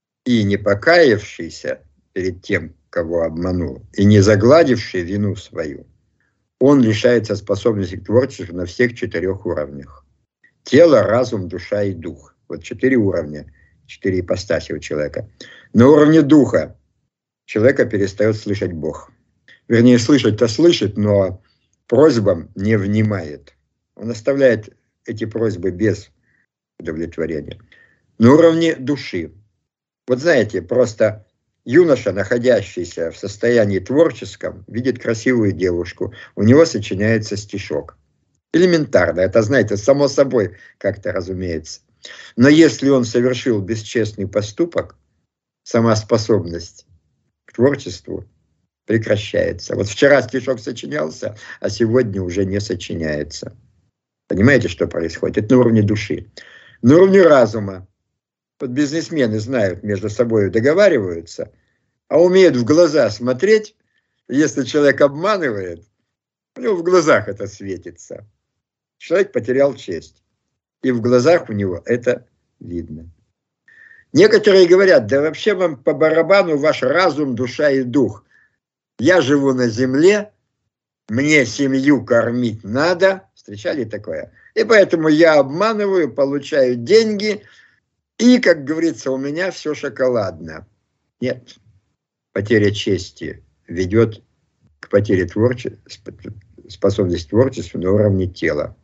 и не покаявшийся перед тем, кого обманул, и не загладивший вину свою, он лишается способности к творчеству на всех четырех уровнях. Тело, разум, душа и дух. Вот четыре уровня, четыре ипостаси у человека. На уровне духа человека перестает слышать Бог. Вернее, слышать-то слышит, но просьбам не внимает. Он оставляет эти просьбы без удовлетворения. На уровне души. Вот знаете, просто юноша, находящийся в состоянии творческом, видит красивую девушку, у него сочиняется стишок. Элементарно, это, знаете, само собой как-то разумеется. Но если он совершил бесчестный поступок, сама способность к творчеству прекращается. Вот вчера стишок сочинялся, а сегодня уже не сочиняется. Понимаете, что происходит? Это на уровне души. На уровне разума. Вот бизнесмены знают, между собой договариваются, а умеют в глаза смотреть. Если человек обманывает, у него в глазах это светится. Человек потерял честь. И в глазах у него это видно. Некоторые говорят, да вообще вам по барабану ваш разум, душа и дух. Я живу на земле, мне семью кормить надо. Встречали такое? И поэтому я обманываю, получаю деньги, и, как говорится, у меня все шоколадно. Нет. Потеря чести ведет к потере творчества, способности творчества на уровне тела.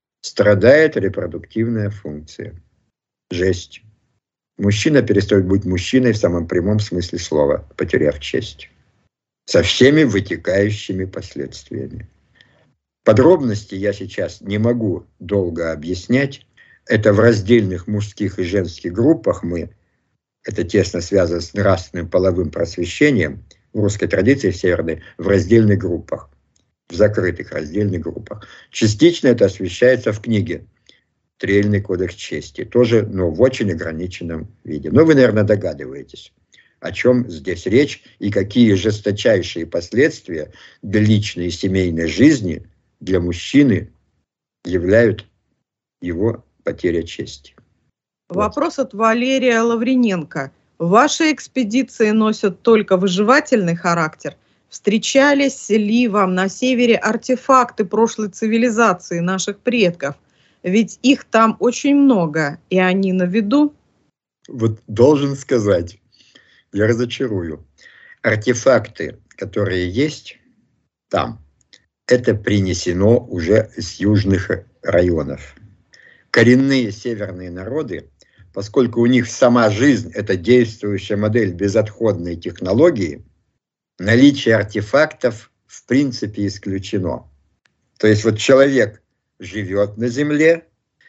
Страдает репродуктивная функция. Жесть. Мужчина перестает быть мужчиной в самом прямом смысле слова, потеряв честь. Со всеми вытекающими последствиями. Подробности я сейчас не могу долго объяснять. Это в раздельных мужских и женских группах мы, это тесно связано с нравственным половым просвещением, в русской традиции в северной, в раздельных группах, в закрытых раздельных группах. Частично это освещается в книге «Трельный кодекс чести», тоже, но в очень ограниченном виде. Но вы, наверное, догадываетесь, о чем здесь речь и какие жесточайшие последствия для личной и семейной жизни для мужчины являют его потеря чести. Вопрос от Валерия Лавриненко. Ваши экспедиции носят только выживательный характер. Встречались ли вам на севере артефакты прошлой цивилизации наших предков? Ведь их там очень много, и они на виду. Вот должен сказать, я разочарую. Артефакты, которые есть там, это принесено уже с южных районов. Коренные северные народы, поскольку у них сама жизнь – это действующая модель безотходной технологии, наличие артефактов в принципе исключено. То есть вот человек живет на земле,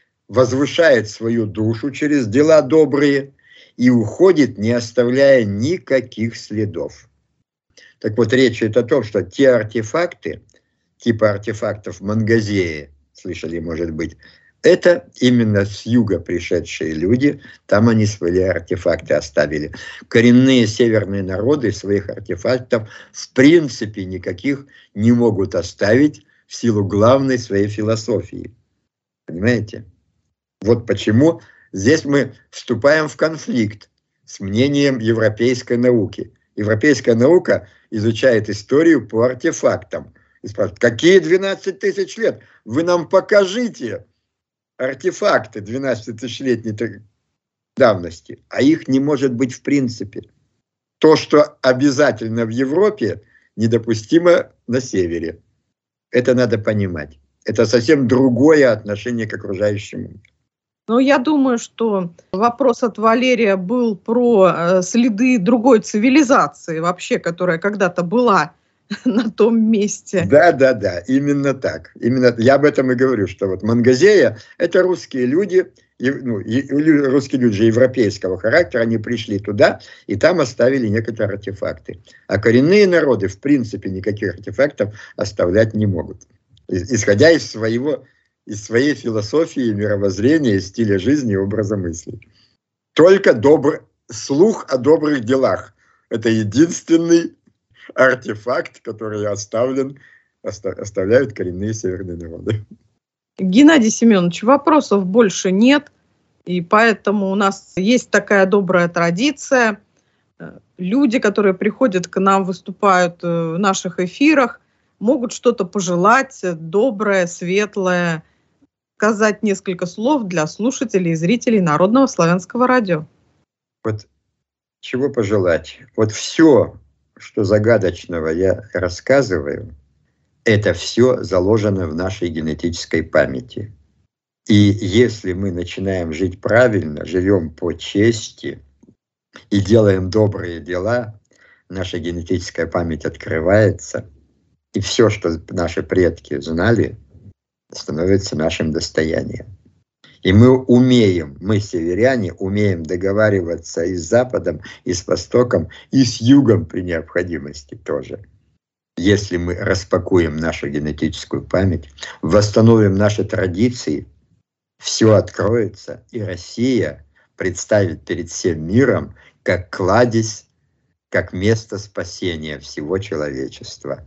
возвышает свою душу через дела добрые и уходит, не оставляя никаких следов. Так вот, речь идет о том, что те артефакты, типа артефактов Мангазеи, слышали, может быть, это именно с юга пришедшие люди, там они свои артефакты оставили. Коренные северные народы своих артефактов в принципе никаких не могут оставить в силу главной своей философии. Понимаете? Вот почему здесь мы вступаем в конфликт с мнением европейской науки. Европейская наука изучает историю по артефактам. И спрашивает, какие двенадцать тысяч лет? Вы нам покажите артефакты двенадцатитысячелетней давности. А их не может быть в принципе. То, что обязательно в Европе, недопустимо на севере. Это надо понимать. Это совсем другое отношение к окружающему. Ну, я думаю, что вопрос от Валерия был про э, следы другой цивилизации вообще, которая когда-то была на том месте. Да, да, да, именно так. Именно я об этом и говорю, что вот Мангазея – это русские люди, и, ну, и, русские люди же европейского характера, они пришли туда и там оставили некоторые артефакты. А коренные народы в принципе никаких артефактов оставлять не могут, исходя из своего, из своей философии, мировоззрения, стиля жизни и образа мысли. Только добр... слух о добрых делах – это единственный артефакт, который оставлен, оста, оставляют коренные северные народы. Геннадий Семенович, вопросов больше нет. И поэтому у нас есть такая добрая традиция. Люди, которые приходят к нам, выступают в наших эфирах, могут что-то пожелать доброе, светлое, сказать несколько слов для слушателей и зрителей Народного славянского радио. Вот чего пожелать? Вот все, что загадочного я рассказываю, это все заложено в нашей генетической памяти. И если мы начинаем жить правильно, живем по чести и делаем добрые дела, наша генетическая память открывается, и все, что наши предки знали, становится нашим достоянием. И мы умеем, мы, северяне, умеем договариваться и с Западом, и с Востоком, и с Югом при необходимости тоже. Если мы распакуем нашу генетическую память, восстановим наши традиции, все откроется, и Россия представит перед всем миром как кладезь, как место спасения всего человечества.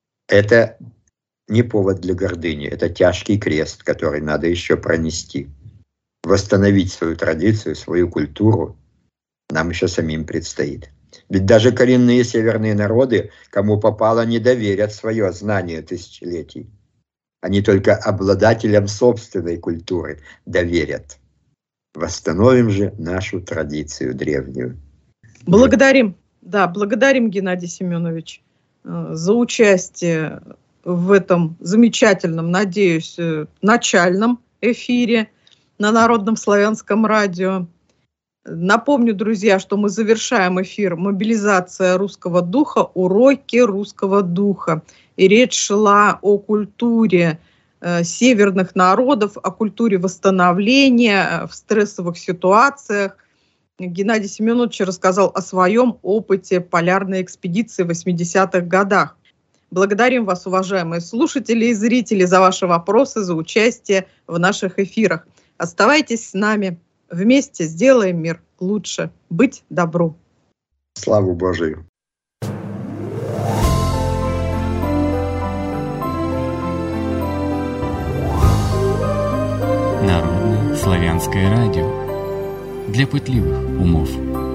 Это не повод для гордыни, это тяжкий крест, который надо еще пронести. Восстановить свою традицию, свою культуру нам еще самим предстоит. Ведь даже коренные северные народы, кому попало, не доверят свое знание тысячелетий. Они только обладателям собственной культуры доверят. Восстановим же нашу традицию древнюю. Благодарим, да, благодарим, Геннадий Семенович, за участие в этом замечательном, надеюсь, начальном эфире на Народном славянском радио. Напомню, друзья, что мы завершаем эфир «Мобилизация русского духа. Уроки русского духа». И речь шла о культуре э, северных народов, о культуре восстановления в стрессовых ситуациях. Геннадий Семенович рассказал о своем опыте полярной экспедиции в восьмидесятых годах. Благодарим вас, уважаемые слушатели и зрители, за ваши вопросы, за участие в наших эфирах. Оставайтесь с нами. Вместе сделаем мир лучше. Быть добру. Славу Божию. Народное славянское радио для пытливых умов.